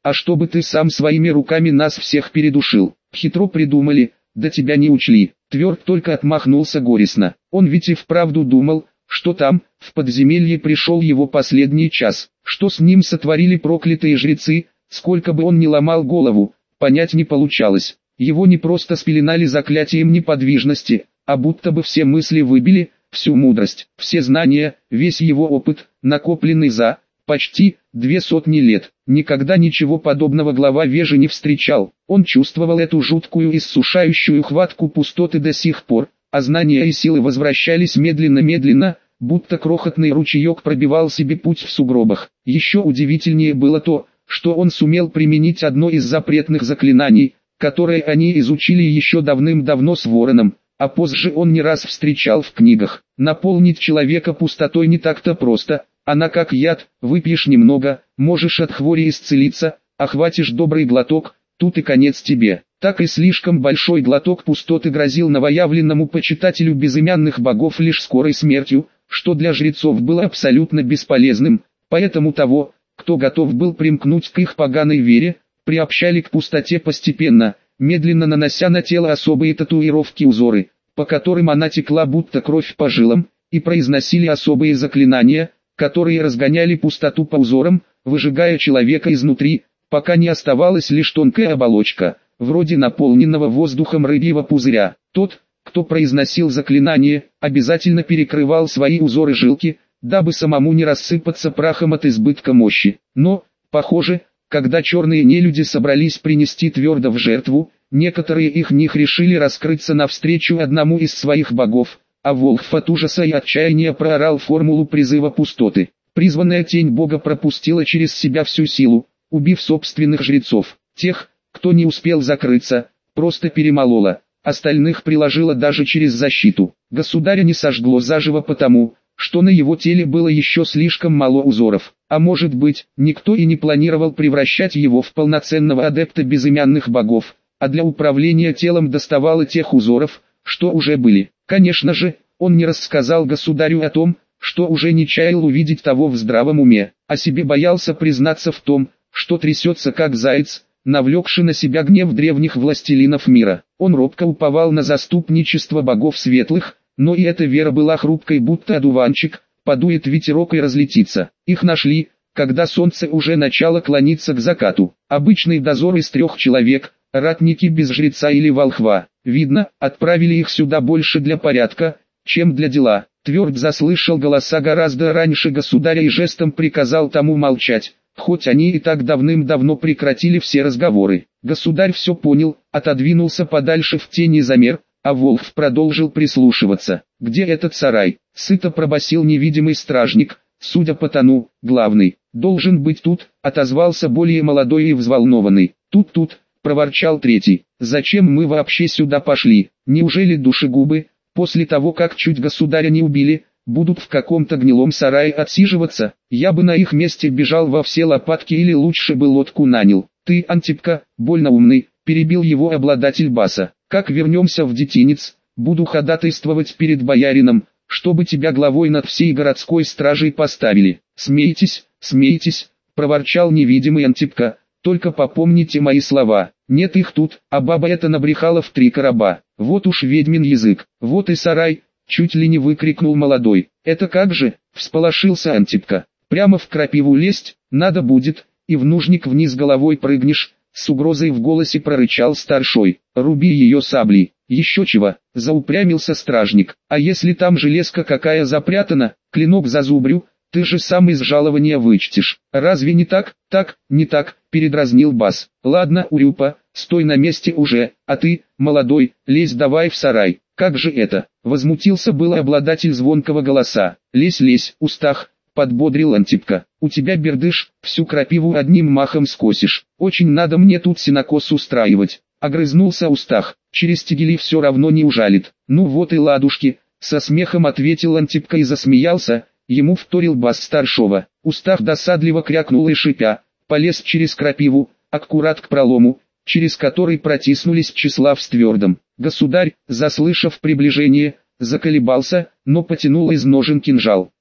а чтобы ты сам своими руками нас всех передушил. Хитро придумали, да тебя не учли. Тверд только отмахнулся горестно. Он ведь и вправду думал, что там, в подземелье пришел его последний час. Что с ним сотворили проклятые жрецы, сколько бы он ни ломал голову, понять не получалось. Его не просто спеленали заклятием неподвижности, а будто бы все мысли выбили, всю мудрость, все знания, весь его опыт, накопленный за почти две сотни лет. Никогда ничего подобного глава Вежи не встречал. Он чувствовал эту жуткую иссушающую хватку пустоты до сих пор, а знания и силы возвращались медленно-медленно, будто крохотный ручеек пробивал себе путь в сугробах. Еще удивительнее было то, что он сумел применить одно из запретных заклинаний, которое они изучили еще давным-давно с Вороном, а позже он не раз встречал в книгах. Наполнить человека пустотой не так-то просто. Она как яд, выпьешь немного, можешь от хвори исцелиться, а хватишь добрый глоток, тут и конец тебе. Так и слишком большой глоток пустоты грозил новоявленному почитателю безымянных богов лишь скорой смертью, что для жрецов было абсолютно бесполезным, поэтому того, кто готов был примкнуть к их поганой вере, приобщали к пустоте постепенно, медленно нанося на тело особые татуировки-узоры, по которым она текла будто кровь по жилам, и произносили особые заклинания, которые разгоняли пустоту по узорам, выжигая человека изнутри, пока не оставалась лишь тонкая оболочка, вроде наполненного воздухом рыбьего пузыря. Тот, кто произносил заклинание, обязательно перекрывал свои узоры жилки, дабы самому не рассыпаться прахом от избытка мощи. Но, похоже, когда черные нелюди собрались принести Тверда в жертву, некоторые их них решили раскрыться навстречу одному из своих богов, а Волхв от ужаса и отчаяния проорал формулу призыва пустоты. Призванная тень бога пропустила через себя всю силу, убив собственных жрецов. Тех, кто не успел закрыться, просто перемолола, остальных приложила даже через защиту. Государя не сожгло заживо потому, что на его теле было еще слишком мало узоров. А может быть, никто и не планировал превращать его в полноценного адепта безымянных богов, а для управления телом доставало тех узоров, что уже были. Конечно же, он не рассказал государю о том, что уже не чаял увидеть того в здравом уме, а себе боялся признаться в том, что трясется как заяц, навлекший на себя гнев древних властелинов мира. Он робко уповал на заступничество богов светлых, но и эта вера была хрупкой, будто одуванчик, подует ветерок и разлетится. Их нашли, когда солнце уже начало клониться к закату. Обычный дозор из трех человек, ратники без жреца или волхва. Видно, отправили их сюда больше для порядка, чем для дела. Тверд заслышал голоса гораздо раньше государя и жестом приказал тому молчать, хоть они и так давным-давно прекратили все разговоры. Государь все понял, отодвинулся подальше в тени замер, а Волхв продолжил прислушиваться. «Где этот сарай?» — сыто пробасил невидимый стражник, судя по тону, главный. «Должен быть тут», — отозвался более молодой и взволнованный. «Тут-тут», — проворчал третий. «Зачем мы вообще сюда пошли? Неужели душегубы, после того как чуть государя не убили, будут в каком-то гнилом сарае отсиживаться? Я бы на их месте бежал во все лопатки или лучше бы лодку нанял». «Ты, Антипка, больно умный», — перебил его обладатель баса. «Как вернемся в детинец, буду ходатайствовать перед боярином, чтобы тебя главой над всей городской стражей поставили». «Смейтесь, смейтесь», — проворчал невидимый Антипка, — «только попомните мои слова. Нет их тут, а баба эта набрехала в три короба. Вот уж ведьмин язык, вот и сарай», — чуть ли не выкрикнул молодой. «Это как же?» — всполошился Антипка. «Прямо в крапиву лезть, надо будет, и в нужник вниз головой прыгнешь», — с угрозой в голосе прорычал старшой. «Руби ее саблей». «Еще чего?» — заупрямился стражник. «А если там железка какая запрятана, клинок зазубрю, ты же сам из жалования вычтешь. Разве не так?» «Так, не так», — передразнил бас. «Ладно, Урюпа, стой на месте уже, а ты, молодой, лезь давай в сарай». «Как же это?» — возмутился был обладатель звонкого голоса. «Лезь, лезь, Устах», — подбодрил Антипка. «У тебя бердыш, всю крапиву одним махом скосишь. Очень надо мне тут сенокос устраивать». Огрызнулся Устах. «Через тегели все равно не ужалит». «Ну вот и ладушки», — со смехом ответил Антипка и засмеялся. Ему вторил бас старшего. Устах досадливо крякнул и шипя, полез через крапиву, аккурат к пролому, через который протиснулись Тщеслав с Твердом. Государь, заслышав приближение, заколебался, но потянул из ножен кинжал.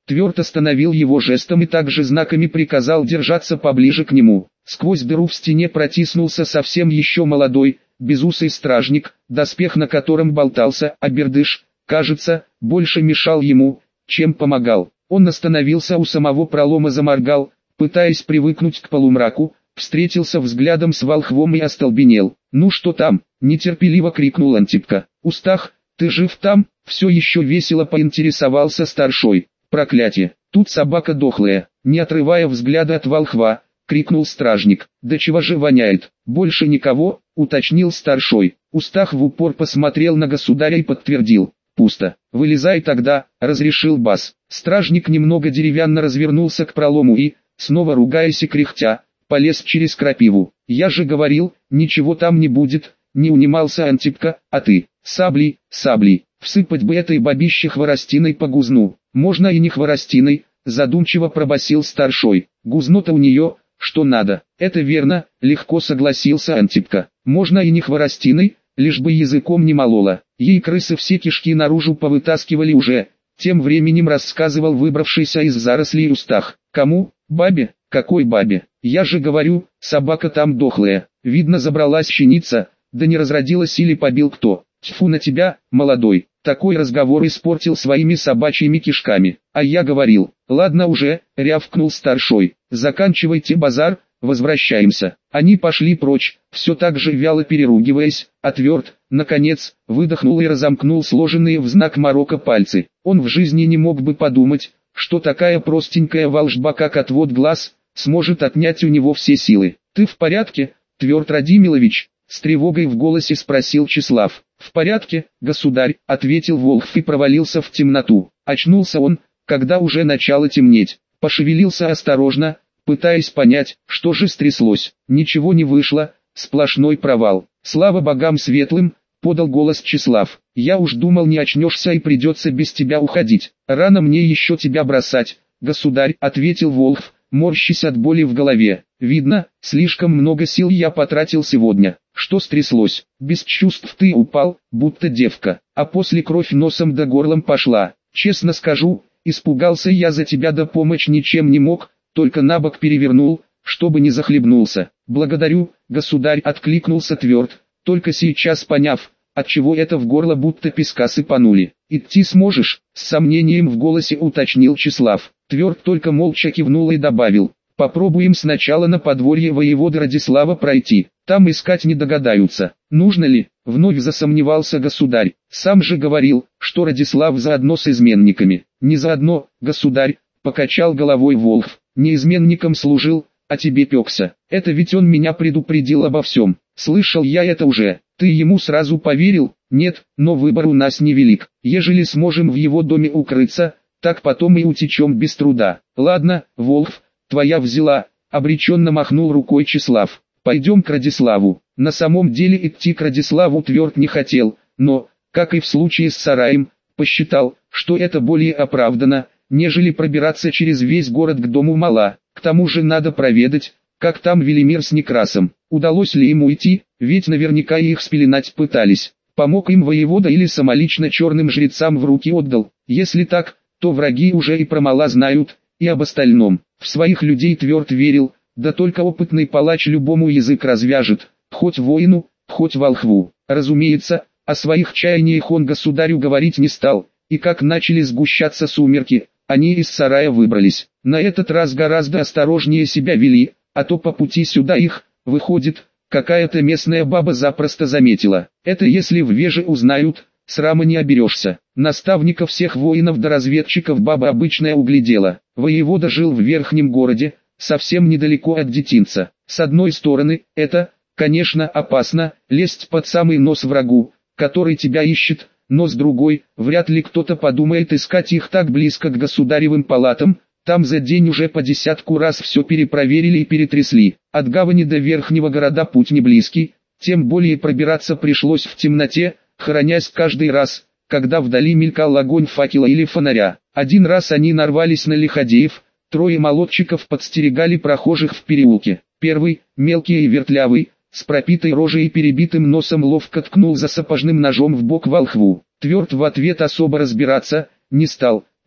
Тверд остановил его жестом и также знаками приказал держаться поближе к нему. Сквозь дыру в стене протиснулся совсем еще молодой, безусый стражник, доспех на котором болтался, а бердыш, кажется, больше мешал ему, чем помогал. Он остановился у самого пролома, заморгал, пытаясь привыкнуть к полумраку, встретился взглядом с волхвом и остолбенел. «Ну что там?» – нетерпеливо крикнул Антипка. «Устах, ты жив там?» – все еще весело поинтересовался старшой. «Проклятие! Тут собака дохлая!» – не отрывая взгляда от волхва, крикнул стражник. «Да чего же воняет?» «Больше никого?» – уточнил старшой. Устах в упор посмотрел на государя и подтвердил. «Пусто. Вылезай тогда», – разрешил бас. Стражник немного деревянно развернулся к пролому и, снова ругаясь и кряхтя, полез через крапиву. «Я же говорил, ничего там не будет», – не унимался Антипка. «А ты? Саблей, саблей, всыпать бы этой бабище хворостиной по гузну». «Можно и не хворостиной», – задумчиво пробасил старшой. «Гузно-то у нее, что надо». «Это верно», – легко согласился Антипка. «Можно и не хворостиной, лишь бы языком не молола. Ей крысы все кишки наружу повытаскивали уже», – тем временем рассказывал выбравшийся из зарослей Устах. «Кому? Бабе? Какой бабе? Я же говорю, собака там дохлая. Видно, забралась щеница, да не разродилась или побил кто. Тьфу на тебя, молодой». Такой разговор испортил своими собачьими кишками. «А я говорил». «Ладно уже», — рявкнул старшой. «Заканчивайте базар, возвращаемся». Они пошли прочь, все так же вяло переругиваясь, а Тверд, наконец, выдохнул и разомкнул сложенные в знак Марокко пальцы. Он в жизни не мог бы подумать, что такая простенькая волжба, как отвод глаз, сможет отнять у него все силы. «Ты в порядке, Тверд Радимилович?» — с тревогой в голосе спросил Числав. «В порядке, государь», — ответил Волхв и провалился в темноту. Очнулся он, когда уже начало темнеть. Пошевелился осторожно, пытаясь понять, что же стряслось. Ничего не вышло, сплошной провал. «Слава богам светлым», — подал голос Числав. «Я уж думал, не очнешься и придется без тебя уходить. Рано мне еще тебя бросать, государь», — ответил Волхв, морщась от боли в голове. «Видно, слишком много сил я потратил сегодня». «Что стряслось? Без чувств ты упал, будто девка, а после кровь носом да горлом пошла. Честно скажу, испугался я за тебя, да помочь ничем не мог, только на бок перевернул, чтобы не захлебнулся». «Благодарю, государь», — откликнулся Тверд, только сейчас поняв, отчего это в горло будто песка сыпанули. «Идти сможешь?» — с сомнением в голосе уточнил Числав. Тверд только молча кивнул и добавил. «Попробуем сначала на подворье воевода Радислава пройти, там искать не догадаются». «Нужно ли?» — вновь засомневался государь. «Сам же говорил, что Радислав заодно с изменниками». «Не заодно, государь», — покачал головой Волхв. «Не изменником служил, а тебе пекся. Это ведь он меня предупредил обо всем. Слышал я это уже. Ты ему сразу поверил?» «Нет, но выбор у нас невелик. Ежели сможем в его доме укрыться, так потом и утечем без труда». «Ладно, Волхв, твоя взяла», — обреченно махнул рукой Числав. «Пойдем к Радиславу». На самом деле идти к Радиславу Тверд не хотел, но, как и в случае с сараем, посчитал, что это более оправдано, нежели пробираться через весь город к дому Мала. К тому же надо проведать, как там Велимир с Некрасом. Удалось ли ему идти, ведь наверняка их спеленать пытались. Помог им воевода или самолично черным жрецам в руки отдал. Если так, то враги уже и про Мала знают, и об остальном. В своих людей Тверд верил, да только опытный палач любому язык развяжет, хоть воину, хоть волхву. Разумеется, о своих чаяниях он государю говорить не стал, и как начали сгущаться сумерки, они из сарая выбрались. На этот раз гораздо осторожнее себя вели, а то по пути сюда их, выходит, какая-то местная баба запросто заметила. Это если в Веже узнают, срама не оберешься. Наставника всех воинов до разведчиков баба обычная углядела. Воевода жил в верхнем городе, совсем недалеко от детинца. С одной стороны, это, конечно, опасно, лезть под самый нос врагу, который тебя ищет, но с другой, вряд ли кто-то подумает искать их так близко к государевым палатам. Там за день уже по десятку раз все перепроверили и перетрясли. От гавани до верхнего города путь не близкий, тем более пробираться пришлось в темноте, хоронясь каждый раз, когда вдали мелькал огонь факела или фонаря. Один раз они нарвались на лиходеев, трое молодчиков подстерегали прохожих в переулке. Первый, мелкий и вертлявый, с пропитой рожей и перебитым носом ловко ткнул за сапожным ножом в бок волхву. Тверд в ответ особо разбираться не стал,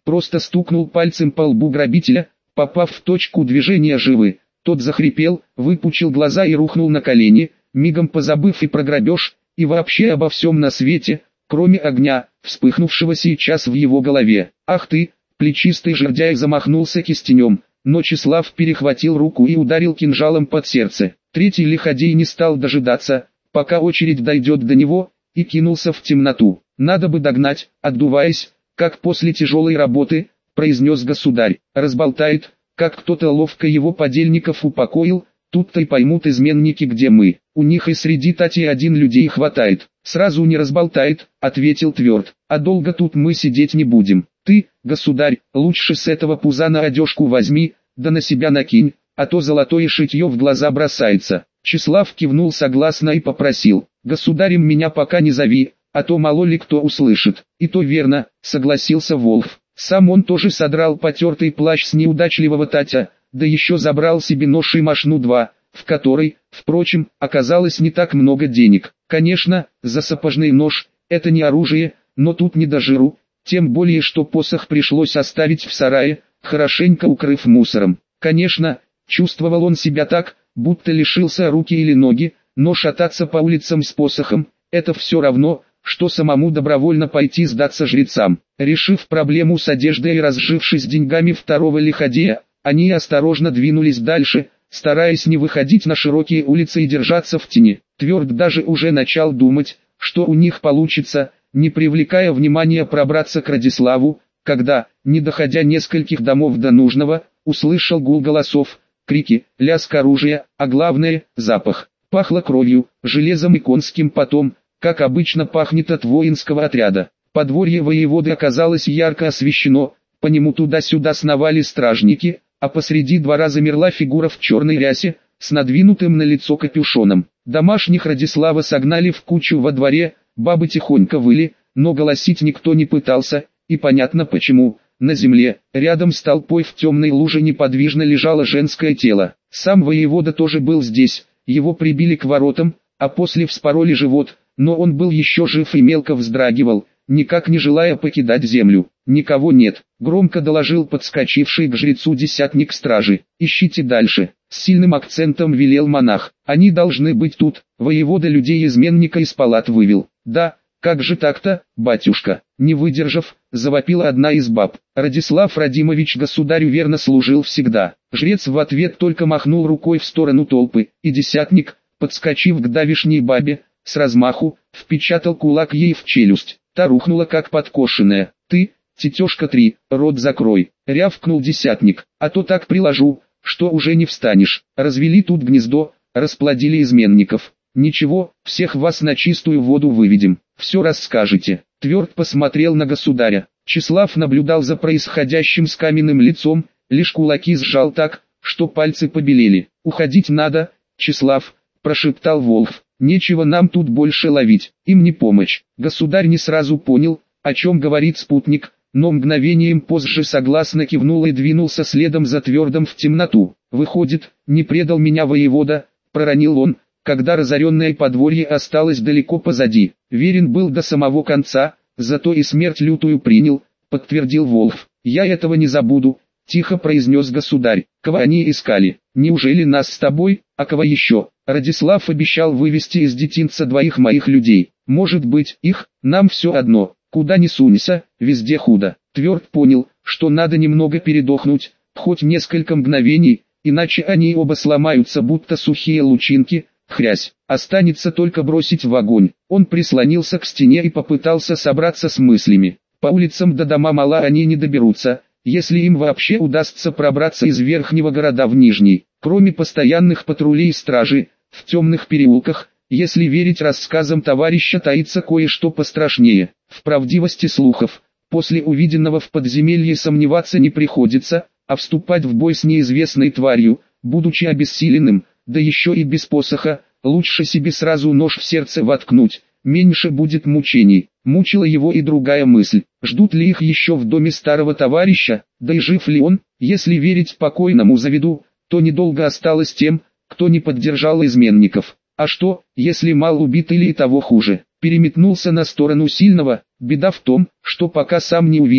просто стукнул пальцем по лбу грабителя, попав в точку движения живы. Тот захрипел, выпучил глаза и рухнул на колени, мигом позабыв и про грабеж, и вообще обо всем на свете, кроме огня, вспыхнувшего сейчас в его голове. «Ах ты!» Плечистый жердяй замахнулся кистенем, но Числав перехватил руку и ударил кинжалом под сердце. Третий лиходей не стал дожидаться, пока очередь дойдет до него, и кинулся в темноту. «Надо бы догнать», отдуваясь, как после тяжелой работы, произнес государь. «Разболтает, как кто-то ловко его подельников упокоил, тут-то и поймут изменники, где мы. У них и среди тати один людей хватает». «Сразу не разболтает», ответил Тверд. «А долго тут мы сидеть не будем. Ты, государь, лучше с этого пузана одежку возьми, да на себя накинь, а то золотое шитье в глаза бросается». Числав кивнул согласно и попросил: «Государем меня пока не зови, а то мало ли кто услышит». «И то верно», согласился Волф. Сам он тоже содрал потертый плащ с неудачливого Татя, да еще забрал себе нож и мошну два, в которой, впрочем, оказалось не так много денег. Конечно, за сапожный нож, это не оружие, но тут не до жиру, тем более что посох пришлось оставить в сарае, хорошенько укрыв мусором. Конечно, чувствовал он себя так, будто лишился руки или ноги, но шататься по улицам с посохом – это все равно, что самому добровольно пойти сдаться жрецам. Решив проблему с одеждой и разжившись деньгами второго лиходея, они осторожно двинулись дальше, стараясь не выходить на широкие улицы и держаться в тени. Тверд даже уже начал думать, что у них получится, не привлекая внимания, пробраться к Радиславу, когда, не доходя нескольких домов до нужного, услышал гул голосов, крики, лязг оружия, а главное – запах. Пахло кровью, железом и конским потом, как обычно пахнет от воинского отряда. Подворье воеводы оказалось ярко освещено, по нему туда-сюда сновали стражники, а посреди двора замерла фигура в черной рясе, с надвинутым на лицо капюшоном. Домашних Радислава согнали в кучу во дворе, бабы тихонько выли, но голосить никто не пытался, и понятно почему. На земле, рядом с толпой в темной луже неподвижно лежало женское тело. Сам воевода тоже был здесь, его прибили к воротам, а после вспороли живот, но он был еще жив и мелко вздрагивал, никак не желая покидать землю. «Никого нет», — громко доложил подскочивший к жрецу десятник стражи. «Ищите дальше», — с сильным акцентом велел монах. «Они должны быть тут», — воевода людей-изменника из палат вывел. «Да, как же так-то, батюшка?» Не выдержав, завопила одна из баб. Радислав Радимович государю верно служил всегда. Жрец в ответ только махнул рукой в сторону толпы, и десятник, подскочив к давишней бабе, с размаху, впечатал кулак ей в челюсть. Та рухнула как подкошенная. «Ты, тетешка три, рот закрой», — рявкнул десятник, «а то так приложу, что уже не встанешь». Развели тут гнездо, расплодили изменников. «Ничего, всех вас на чистую воду выведем, все расскажете». Тверд посмотрел на государя. Числав наблюдал за происходящим с каменным лицом, лишь кулаки сжал так, что пальцы побелели. «Уходить надо, Числав», — прошептал Волф. «Нечего нам тут больше ловить, им не помочь». Государь не сразу понял, о чем говорит спутник, но мгновением позже согласно кивнул и двинулся следом за Твердом в темноту. «Выходит, не предал меня воевода», — проронил он, когда разоренное подворье осталось далеко позади. «Верен был до самого конца, зато и смерть лютую принял», — подтвердил Волф. «Я этого не забуду», — тихо произнес государь. «Кого они искали? Неужели нас с тобой, а кого еще?» Радислав обещал вывести из детинца двоих моих людей. «Может быть, их, нам все одно, куда ни сунься, везде худо». Тверд понял, что надо немного передохнуть, хоть несколько мгновений, иначе они оба сломаются, будто сухие лучинки. Хрясь, останется только бросить в огонь. Он прислонился к стене и попытался собраться с мыслями. По улицам до дома мала они не доберутся, если им вообще удастся пробраться из верхнего города в нижний. Кроме постоянных патрулей и стражи, в темных переулках, если верить рассказам товарища, таится кое-что пострашнее. В правдивости слухов, после увиденного в подземелье сомневаться не приходится, а вступать в бой с неизвестной тварью, будучи обессиленным, да еще и без посоха, лучше себе сразу нож в сердце воткнуть, меньше будет мучений. Мучила его и другая мысль, ждут ли их еще в доме старого товарища, да и жив ли он. Если верить покойному заведу, то недолго осталось тем, кто не поддержал изменников. А что, если мал убит или и того хуже? Переметнулся на сторону сильного, беда в том, что пока сам не увидишь,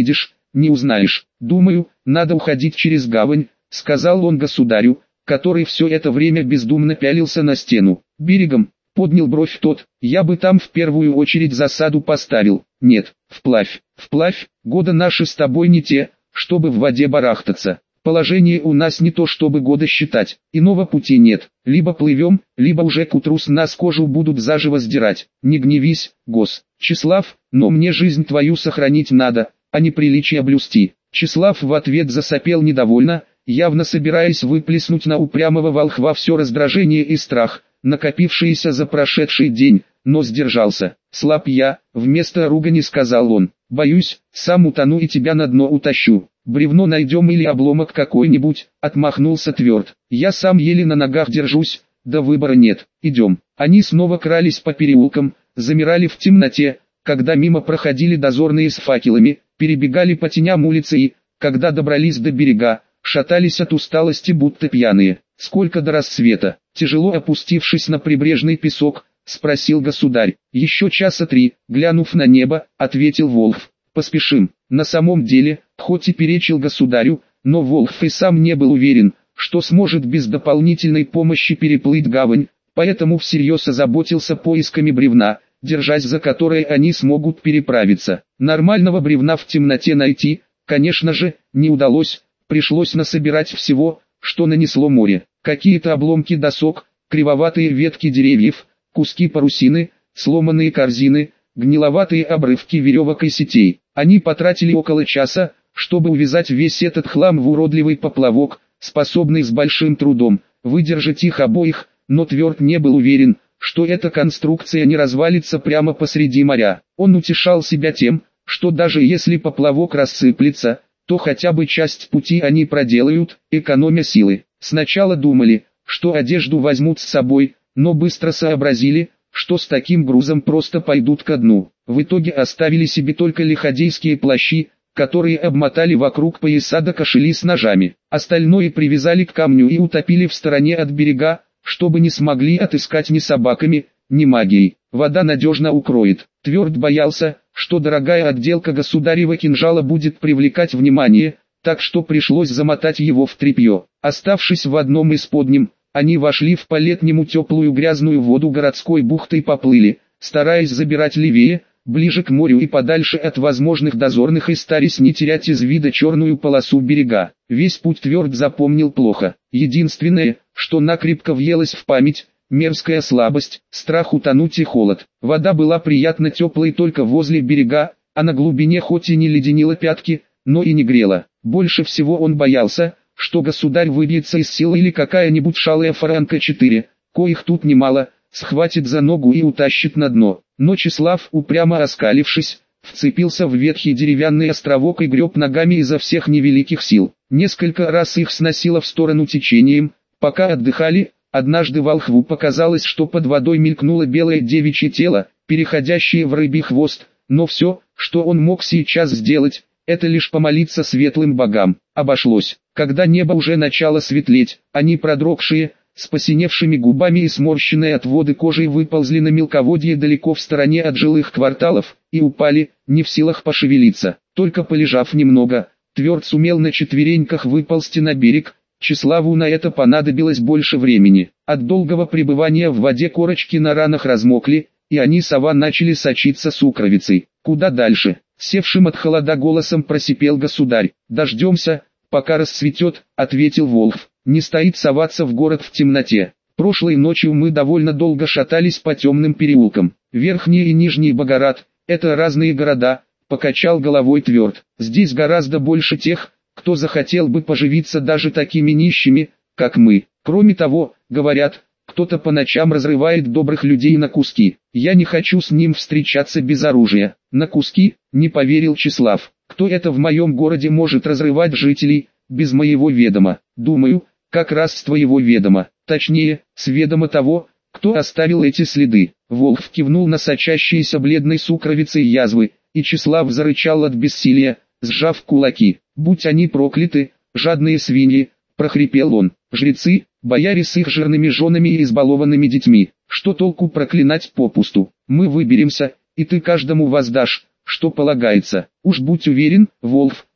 не узнаешь. Думаю, надо уходить через гавань, сказал он государю, который все это время бездумно пялился на стену. Берегом, поднял бровь тот, я бы там в первую очередь засаду поставил. Нет, вплавь, вплавь, года наши с тобой не те, чтобы в воде барахтаться. Положение у нас не то чтобы года считать, иного пути нет, либо плывем, либо уже к утру с нас кожу будут заживо сдирать. Не гневись, гос, Числав, но мне жизнь твою сохранить надо, а не приличие блюсти. Числав в ответ засопел недовольно, явно собираясь выплеснуть на упрямого волхва все раздражение и страх, накопившиеся за прошедший день, но сдержался. Слаб я, вместо ругани сказал он, боюсь, сам утону и тебя на дно утащу. Бревно найдем или обломок какой-нибудь, отмахнулся Тверд. Я сам еле на ногах держусь, да выбора нет, идем. Они снова крались по переулкам, замирали в темноте, когда мимо проходили дозорные с факелами, перебегали по теням улицы и, когда добрались до берега, шатались от усталости будто пьяные. Сколько до рассвета? Тяжело опустившись на прибрежный песок, спросил государь. Еще часа три, глянув на небо, ответил Волхв. Поспешим. На самом деле, хоть и перечил государю, но Волхв и сам не был уверен, что сможет без дополнительной помощи переплыть гавань, поэтому всерьез озаботился поисками бревна, держась за которое они смогут переправиться. Нормального бревна в темноте найти, конечно же, не удалось, пришлось насобирать всего, что нанесло море. Какие-то обломки досок, кривоватые ветки деревьев, куски парусины, сломанные корзины, гниловатые обрывки веревок и сетей. Они потратили около часа, чтобы увязать весь этот хлам в уродливый поплавок, способный с большим трудом выдержать их обоих, но Тверд не был уверен, что эта конструкция не развалится прямо посреди моря. Он утешал себя тем, что даже если поплавок рассыплется, то хотя бы часть пути они проделают, экономя силы. Сначала думали, что одежду возьмут с собой, но быстро сообразили, что с таким грузом просто пойдут ко дну. В итоге оставили себе только лиходейские плащи, которые обмотали вокруг пояса до кошели с ножами. Остальное привязали к камню и утопили в стороне от берега, чтобы не смогли отыскать ни собаками, ни магией. Вода надежно укроет. Тверд боялся, что дорогая отделка государева кинжала будет привлекать внимание, так что пришлось замотать его в тряпье. Оставшись в одном из подним, они вошли в по-летнему теплую грязную воду городской бухты и поплыли, стараясь забирать левее, ближе к морю и подальше от возможных дозорных и стараясь не терять из вида черную полосу берега. Весь путь Тверд запомнил плохо. Единственное, что накрепко въелось в память, мерзкая слабость, страх утонуть и холод. Вода была приятно теплой только возле берега, а на глубине хоть и не леденила пятки, но и не грела. Больше всего он боялся, что государь выбьется из сил или какая-нибудь шалая фаранка четыре, коих тут немало, схватит за ногу и утащит на дно. Но Числав, упрямо оскалившись, вцепился в ветхий деревянный островок и греб ногами изо всех невеликих сил. Несколько раз их сносило в сторону течением, пока отдыхали. Однажды волхву показалось, что под водой мелькнуло белое девичье тело, переходящее в рыбий хвост, но все, что он мог сейчас сделать, это лишь помолиться светлым богам. Обошлось. Когда небо уже начало светлеть, они продрогшие, с посиневшими губами и сморщенной от воды кожей выползли на мелководье далеко в стороне от жилых кварталов, и упали, не в силах пошевелиться. Только полежав немного, Тверд сумел на четвереньках выползти на берег. Числаву на это понадобилось больше времени. От долгого пребывания в воде корочки на ранах размокли, и они сова начали сочиться сукровицей. Куда дальше? Севшим от холода голосом просипел государь. Дождемся, пока расцветет, ответил Волхв. Не стоит соваться в город в темноте. Прошлой ночью мы довольно долго шатались по темным переулкам. Верхний и Нижний Богород – это разные города, покачал головой Тверд. Здесь гораздо больше тех, кто захотел бы поживиться даже такими нищими, как мы. Кроме того, говорят, кто-то по ночам разрывает добрых людей на куски. Я не хочу с ним встречаться без оружия. На куски, не поверил Числав. Кто это в моем городе может разрывать жителей, без моего ведома? Думаю, как раз с твоего ведома. Точнее, с ведома того, кто оставил эти следы. Волхв кивнул на сочащиеся бледной сукровицей язвы, и Числав зарычал от бессилия, сжав кулаки. «Будь они прокляты, жадные свиньи!» – прохрипел он. «Жрецы, бояре с их жирными женами и избалованными детьми. Что толку проклинать попусту? Мы выберемся, и ты каждому воздашь, что полагается. Уж будь уверен, Волхв,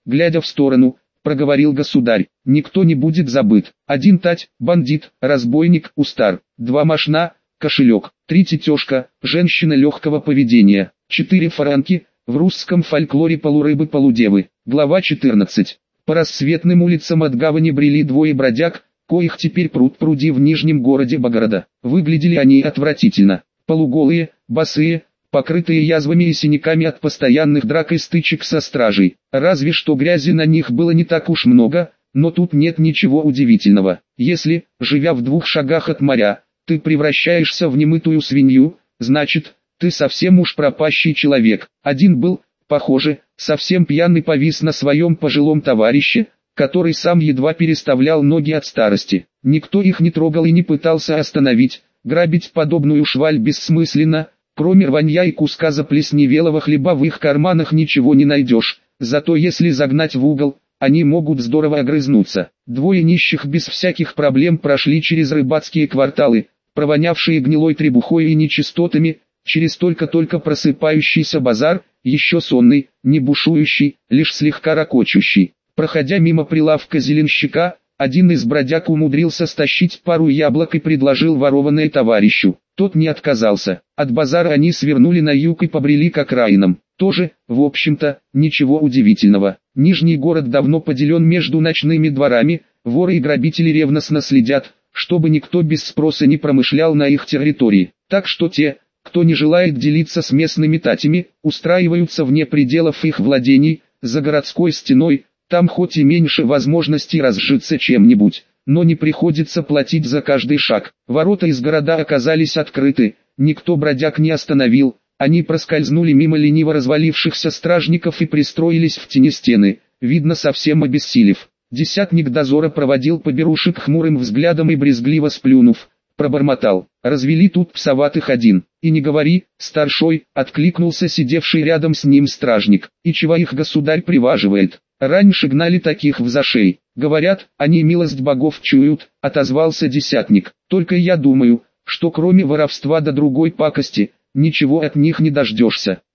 глядя в сторону, проговорил государь. Никто не будет забыт. Один тать, бандит, разбойник, устар. Два мошна, кошелек. Три тетешка, женщина легкого поведения. Четыре фаранки, в русском фольклоре полурыбы-полудевы. Глава четырнадцать. По рассветным улицам от гавани брели двое бродяг, коих теперь пруд пруди в нижнем городе Богорода. Выглядели они отвратительно. Полуголые, босые, покрытые язвами и синяками от постоянных драк и стычек со стражей. Разве что грязи на них было не так уж много, но тут нет ничего удивительного. Если, живя в двух шагах от моря, ты превращаешься в немытую свинью, значит, ты совсем уж пропащий человек. Один был, похоже, совсем пьяный, повис на своем пожилом товарище, который сам едва переставлял ноги от старости. Никто их не трогал и не пытался остановить. Грабить подобную шваль бессмысленно. Кроме рванья и куска заплесневелого хлеба в их карманах ничего не найдешь, зато если загнать в угол, они могут здорово огрызнуться. Двое нищих без всяких проблем прошли через рыбацкие кварталы, провонявшие гнилой требухой и нечистотами, через только-только просыпающийся базар, еще сонный, не бушующий, лишь слегка ракочущий. Проходя мимо прилавка зеленщика, один из бродяг умудрился стащить пару яблок и предложил ворованное товарищу. Тот не отказался. От базара они свернули на юг и побрели к окраинам. Тоже, в общем-то, ничего удивительного. Нижний город давно поделен между ночными дворами, воры и грабители ревностно следят, чтобы никто без спроса не промышлял на их территории. Так что те, кто не желает делиться с местными татями, устраиваются вне пределов их владений, за городской стеной. Там хоть и меньше возможностей разжиться чем-нибудь, но не приходится платить за каждый шаг. Ворота из города оказались открыты, никто бродяг не остановил, они проскользнули мимо лениво развалившихся стражников и пристроились в тени стены, видно совсем обессилев. Десятник дозора проводил поберушек хмурым взглядом и брезгливо сплюнув, пробормотал: «Развели тут псоватых один». «И не говори, старшой», — откликнулся сидевший рядом с ним стражник, «и чего их государь приваживает? Раньше гнали таких в зашей. Говорят, они милость богов чуют», — отозвался десятник. «Только я думаю, что кроме воровства до другой пакости, ничего от них не дождешься».